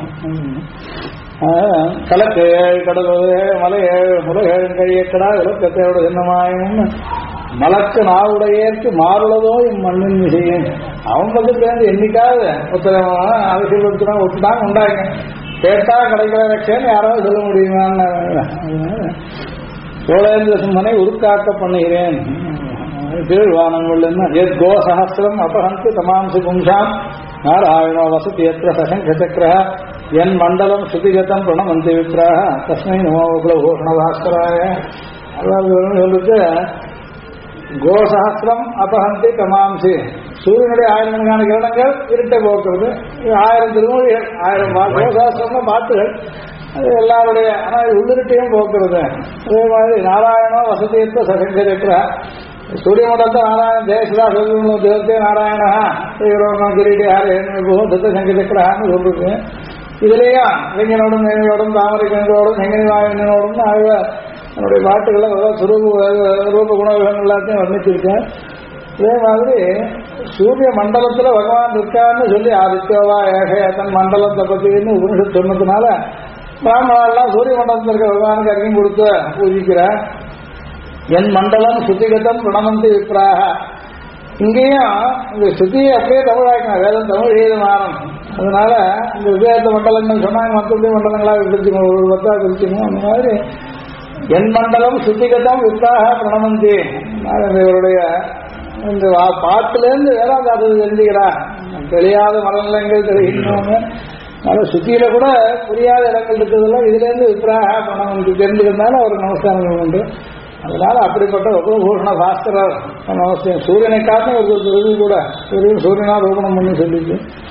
கலக்கு ஏழு கடல் மலை ஏழு முறை ஏழு கழியக்கடா விளக்கத்தையோட சின்னமாயும் மலக்கு நாவுடையேற்கு மாறுள்ளதோ இம்மண்ணின் விஷயம். அவங்க சேர்ந்து என்னைக்காவது ஒருத்தர் அவசியப்படுத்தினா ஒட்டுதான் உண்டாங்க கேட்டா கிடைக்கிற ரட்சன்னு யாராவது சொல்ல முடியுமான்னு சோழேந்திர சிம்மனை உருக்காக்க பண்ணுகிறேன். கீழ்வானங்கள் என்ன கோ சஹசிரம் அபஹந்தி தமாம்சு பும்சாம் நாராயணோ வசதி எத்திர சசங்க சக்கர என் மண்டலம் சுதிகதம் பிரணமந்தி விப்ராக தஸ்மை நமோகுல ஓஷணபாஸ்கராய. அதாவது சொல்லிட்டு கோசஹசிரம் அபஹந்தி தமாம்சி சூரியனுடைய 1000 கிரணங்கள் இருட்டை போக்குறது. 1000 திருமொழிகள் 1000 கோசஹசிரம் பாட்டுகள் அது எல்லாருடைய ஆனால் உள்ளிருட்டையும் போக்குறது. அதே மாதிரி நாராயணோ வசதியத்த சசங்க சக்கர சூரிய மண்டலத்தை நாராயண தேசதா சொல்லுங்க தேவத்தே நாராயணா ஸ்ரீரோகம் கிரீடி ஆரோகம் தத்த சங்க சக்கரான்னு சொல்லிருக்கு. இதுலயா இளைஞனோடும் நேனோடும் தாமரை கணிதோடும் செங்கனி வாயினோடும் என்னுடைய பாட்டுகளை ரூப குணங்கள் எல்லாத்தையும் வர்ணிச்சிருக்கேன். இதே மாதிரி சூரிய மண்டலத்துல பகவான் இருக்கான்னு சொல்லி ஆதித்யோவா ஏகையத்தன் மண்டலத்தை பத்தின்னு உபனிஷத்து சொன்னதுனால பிராமணெல்லாம் சூரிய மண்டலத்தில் இருக்க பகவானுக்கு அறிஞம் கொடுத்து பூஜிக்கிறார். என் மண்டலம் சுத்திகதம் பிரணமந்தி விப்ராக. இங்கேயும் இந்த சுத்தியை அப்படியே தமிழாக்கணும். வேதம் தமிழ் ஏதுமானம். அதனால இந்த விவேக மண்டலங்கள் சொன்னாங்க மற்ற மண்டலங்களா பிரிச்சுக்கணும், ஒரு பத்தா பிரிச்சுக்கணும். அந்த மாதிரி என் மண்டலம் சுத்திகதம் விப்ராக பிரணமந்தி. இவருடைய இந்த பாட்டிலேருந்து வேறாவது அது தெரிஞ்சுக்கிறா. தெரியாத மரநிலங்கள் தெரிவிக்கணும்னு அதனால சுத்தியில கூட புரியாத இடங்கள் இருக்கிறதுல இதுல இருந்து விப்ராக பிரணமந்தி தெரிஞ்சுக்கிறதுனால அவருக்கு நமஸ்காரங்கள் உண்டு. அதனால அப்படிப்பட்ட உபபூஷண பாஸ்கரர் நமஸ்தே. சூரியனை காட்டின ஒரு விருது கூட சூரியனா ரோபணம் பண்ணி சொல்லிட்டு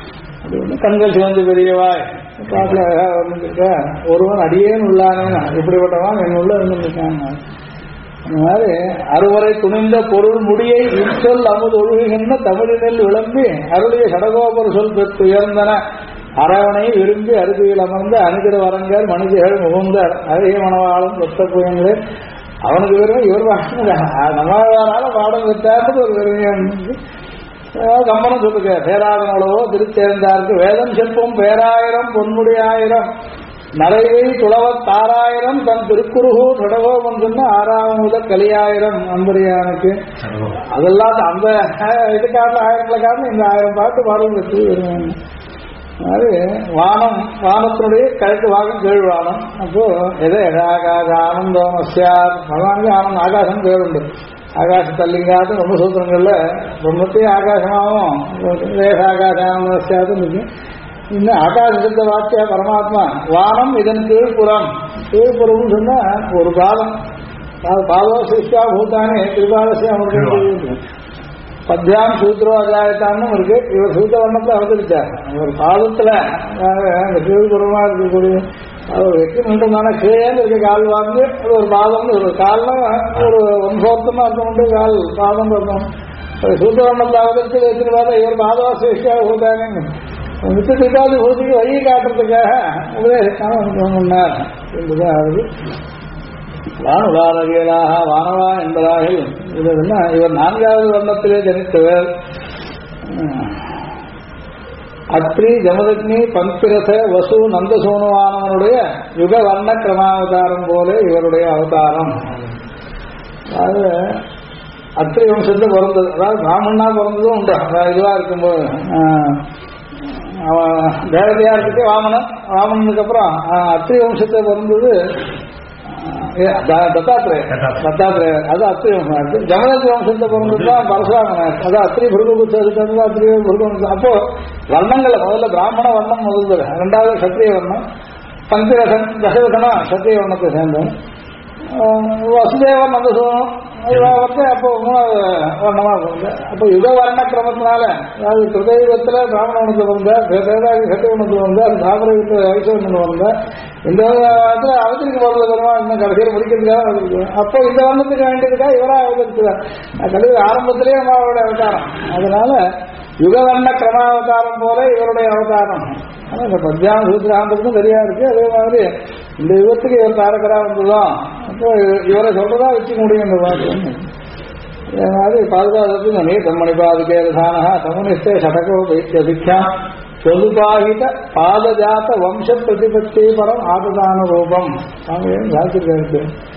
அது ஒண்ணு கண்கள் சிவந்து பெரியவாய் பாட்டுல வந்துருக்க ஒருவன் அடியேன் உள்ளானேன் இப்படிப்பட்டவன் என் உள்ள இருந்திருக்காங்க. அந்த மாதிரி அறுவரை துணிந்த பொருள் முடியை இச்சொல் அமுது ஒழுகுகின்ற தமிழினில் விளம்பி அருளிய சடகோபர் சொல் பெற்று உயர்ந்தன அரவணை விரும்பி அருகில் அமர்ந்த அணுகிற வரங்கள் மனிதர்கள் முகந்த அழகிய மனவாளும் ஒத்த புயங்களே அவனுக்கு வெறும் இவர் நம்மளால பாடம் பெற்றார்ன்றது ஒரு வெறுமையான கம்பனம் சொல்லுங்க. பேராதனோடவோ திருச்சேர்ந்தாருக்கு வேதம் செல்பம் பேராயிரம் பொன்முடி ஆயிரம் நரைவை துளவத்தாறாயிரம் தன் திருக்குறுகூ தொடவோம் சொன்ன 6ஆம் முதல் கலியாயிரம் அம்பரியானுக்கு அதெல்லாம் அந்த இதுக்காக 1000 காரணம் இந்த 1000 பாட்டு பாடல் வச்சு வருவாங்க. அது வானம் வானத்தினுடைய கழுத்து வாகம் கீழ் வானம். அப்போ எதோ ஆகாச ஆனந்தம் அஸ்யாத் பகவானுக்கு ஆனந்தம் ஆகாசம் பேருண்டு. ஆகாச தள்ளிங்காது ரொம்ப சூத்திரங்கள்ல ரொம்பத்தையும் ஆகாசமாகவும் ஆகாச ஆனந்தம் அஸ்யாதுன்னு இருக்கு. இன்னும் ஆகாசத்தை வார்த்தையா பரமாத்மா வானம் இதன் கீழ்ப்புறம் கீழ்ப்புறம்னு சொன்னா ஒரு பாதம் பாதோ சிஷ்யா பூத்தானே திருபாலசி அவருக்கு பத்தியாம் சூத்திரோ அஜாயத்தான்னு இருக்கு. இவர் சூத்திர வர்ணத்தை அவதரிச்சார். ஒரு பாதத்துல அந்த கீழ்புறமா இருக்கக்கூடிய வெற்றி நின்றுதானே கீழேன்னு இருக்க கால் வாங்கி ஒரு பாதம்னு ஒரு கால்னா ஒரு வம்சோத்தமா அர்த்தம் உண்டு, கால் பாதம் அர்த்தம். சூத்திர வர்ணத்தை அவதரித்து வச்சுன்னு பார்த்தா இவர் பாதவாசியா பூத்தானேங்க வித்துக்காது பூதிக்கு வழியை காட்டுறதுக்காக உபதேசம் சொன்னார் என்றுதான் ஆகுது. வானுவாரவியலாக வானவா என்பதாக இவர் 4வது வர்ணத்திலே ஜனித்தவர். அத்ரி ஜமதக்னி பந்திரச வசு நந்தசோனுவானவனுடைய யுக வர்ண கிரமாவதாரம் போல இவருடைய அவதாரம். அதாவது அத்ரி வம்சத்தை பிறந்தது, அதாவது பிராமணனா பிறந்ததும் உண்டு. இதுவா இருக்கும்போது தேவதையா இருக்கு வாமனன். வாமனனுக்கு அப்புறம் அத்ரி வம்சத்தை பிறந்தது தத்தாத்திரேயர். அது அத்ரி வம்சம். ஜமதக்னி வம்சத்தை பிறந்ததுதான் பரசுராமனார். அது அத்ரி புருகுபுத்தம் அத்ரி புருகுபுத்தம். அப்போ வர்ணங்களை முதல்ல பிராமண வர்ணம் முதல், 2வது சத்திரிய வர்ணம், பந்திரசன் தசரதனா சத்திரிய வர்ணத்தை சேர்ந்தோம். வசுதேவன் நந்தசோனம் அப்போ 3வது வர்ணமா பிறந்த. அப்போ யுக வர்ண கிரமத்தினால அதாவது கிருதயுகத்துல பிராமண வர்ணத்தை பிறந்தார், வேதாதி சத்திய வர்ணத்தில் வந்தார், தாமரத்தில் வைசவன் வந்தார். இந்த காலத்துல அவதரிக்க போறது பெருமா இன்னும் கடைசியில் முடிக்கிறதுக்காக அவதரிக்கிறார். அப்போ இந்த வர்ணத்துக்கு வேண்டியதுக்கா இவரா அவதரிக்கிறார். கடைசி ஆரம்பத்திலேயே அவருடைய அவதாரம். அதனால யுகவர்ண கிரமாவதாரம் போல இவருடைய அவதாரம். ஆனா இந்த பத்தியாம் சூத்திராந்தத்துக்கும் சரியா இருக்கு. அதே மாதிரி இந்த யுகத்துக்கு இவர் தாரகரா வந்ததும் அப்போ இவரை சொல்றதா வச்சுக்க முடியும். இந்த பாட்டு அதே மாதிரி பாதுகாத்து நீ தம்மணி பாதுகேதான தமுனிஷ்டே சடகோ வைத்தியா சொல்லுபாகித பாதஜாத்த வம்ச பிரதிபத்தி பரம் ஆததான ரூபம் சாத்திருக்கு.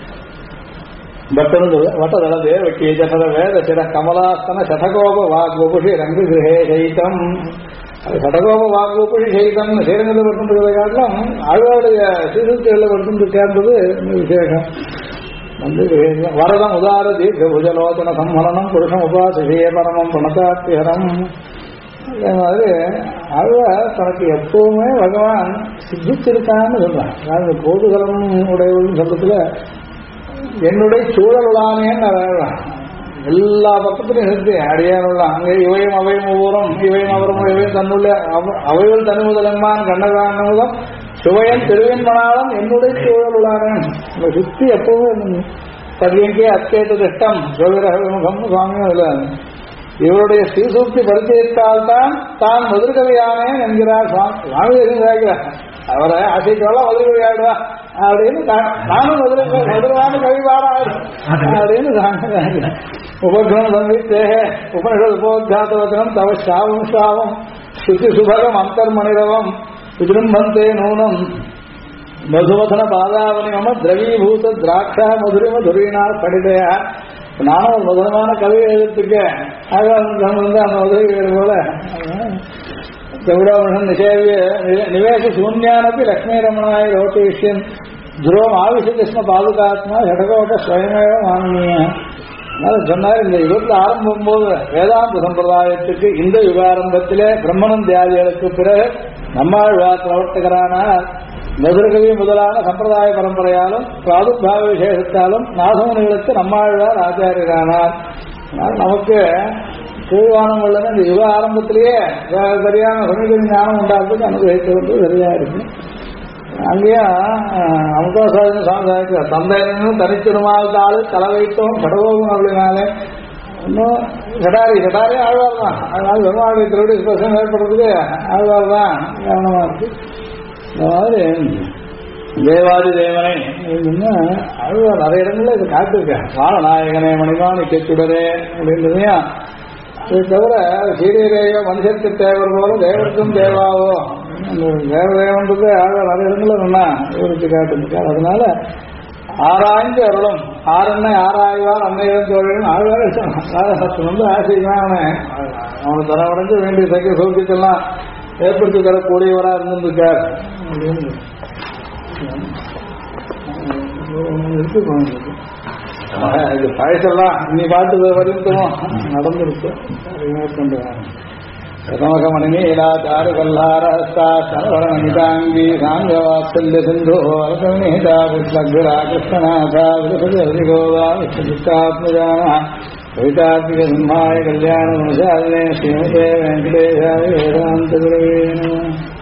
வட்டதளதே வக்கீஜட வேத சிர கமலாஸ்தன சடகோப வாக்குபுஷி ரங்கு கிரகே சைத்தம். சடகோப வாக்குபுஷி சைத்தம் ஸ்ரீரங்கத்தில் வருகின்றதை காட்டிலும் ஆழ்வாருடைய சீர்திருத்திகளில் வருகின்ற சேர்ந்தது விசேஷம். வரதம் உதார தீர்க்க புஜலோச்சன சம்மலனம் புருஷம் உபாசிஷே பரமம் பிரணதாத்தியரம். அதே மாதிரி ஆழ்வார் தனக்கு எப்பவுமே பகவான் சித்திச்சிருக்கான்னு சொல்றான். அதாவது போதுகலம் உடையவர்கள் சொல்றதுல என்னுடைய சூழலுளானேன்னு எல்லா பக்கத்திலையும் இருக்கு. அடியானுள்ளான் அங்கே இவையும் அவையும் ஒவ்வொரும் இவையும் அவரும் இவையும் தன்னுள்ள அவைகள் தனி முதலம்மான் கண்ணகானமுதம் சுவையன் திருவின் மணாலும் என்னுடைய சூழலுளானேன் சுத்தி எப்பவுமே பதியங்கே அத்தேட்டு திட்டம் ஜோதிரகம் சுவாமியும் இல்லை. இவருடைய ஸ்ரீசூக்தி பரிச்சயத்தால் தான் மதுரகவியானேன் என்கிறார் சுவாமி இருக்கிறார். அவரை ஆசைக்கோள மதுரகவி ஆடுவா அப்படின்னு நானும் மதுரவான கவிபாடாயிடும் அப்படின்னு உபகிரம் சம்வித்தேக உபனிஷத் உபோத்காத்தவச்சனம் தவ சாவம் சாவம் ஸ்ருதி சுபகம் அந்தர்மணிரவம் விஜృంభந்தே நூனம் மதுவதன பாதாவனி மம திரவீபூத திராட்சா மதுரிம துரீனா படிதையா. நானும் ஒரு மதுரமான கவி எழுதிருக்கேன். வந்து அந்த உதவி போல கவிடாமன் நிஷேவிய நிவேச சூன்யானப்பி லக்ஷ்மி ரமணாய ரோட்டேஷன் துருவம் ஆவிஷகிருஷ்ண பாதுகாத்மா ஜடகோட்ட ஸ்வயமேவ மானனீய. சொன்னார். இந்த யுகத்தில் ஆரம்பம் போது வேதாந்த சம்பிரதாயத்துக்கு இந்த யுகாரம்பத்திலே பிரம்மணம் தியாதிகளுக்கு பிறகு நம்மாழ்வார் பிரவர்த்தகரானார். மதுரகவி முதலான சம்பிரதாய பரம்பரையாலும் பிராதுர்பாவ விசேஷத்தாலும் நாதமுனிகளுக்கு நம்மாழ்வார் ஆச்சாரியரானார். நமக்கு பூவானம் உள்ளது இந்த யுக ஆரம்பத்திலேயே சரியான சமீப ஞானம் உண்டாக்குறதுக்கு அனுபவித்து வந்து சரியா இருக்கு. அங்கேயும் அமுதாசாதன சாமி தந்தையினும் தனிச்சிருமாவுக்கு ஆளு தலை வைத்தோம் கடவோகம் அப்படின்னாலே இன்னும் கடாரி ஆழ்வார் தான். அதனால பெருமாளுடைய திருவிடி ஸ்பர்சம் ஏற்படுறதுக்கு ஆழ்வார் தான் காரணமா இருக்கு. இந்த மாதிரி தேவாதி தேவனை ஆழ்வார் நிறைய இடங்கள்ல இதை காட்டிருக்கேன். வாழநாயகனே மணிமானி கேட்டுடரே அப்படின்றதையும் அதை தவிர சீரியரேயோ மனுஷருக்கு தேவர் போல தேவருக்கும் தேவாவோ தேவதேவன்றது ஆழ்வார் நிறைய இடங்கள்ல சொன்னா விவரிச்சு காட்டிருக்கார். அதனால ஆராய்ந்து அருளும் ஆறுன்னை ஆராய்வார் அன்னையிடம் தோழியும் ஆழ்வார் சத்து வந்து ஆசைக்குதான் அவனை தரவடைஞ்சு வேண்டிய சைக்கிள் சௌக்கியத்தெல்லாம் ஏற்படுத்தி தரக்கூடியவரா இருந்திருக்கார் அப்படின்னு இது பழசெல்லாம் நீ பார்த்து வரைக்கும் நடந்திருக்கு. கதமகமணிநீலாச்சாரு கல்லாரஸ்தா சரவணமிதாங்கி சாங்கவாத்சல்ய சிந்தோ அரசமேதா புஷ்பக்ரா கிருஷ்ணநாதா விருபதிகோதா விஷ்ணுத்தாத்மஜானா கவிதாத்மிக சிம்மாய கல்யாண மனுஷாலினே ஸ்ரீமதே வெங்கடேஷாய வேதாந்த குரவே நமः.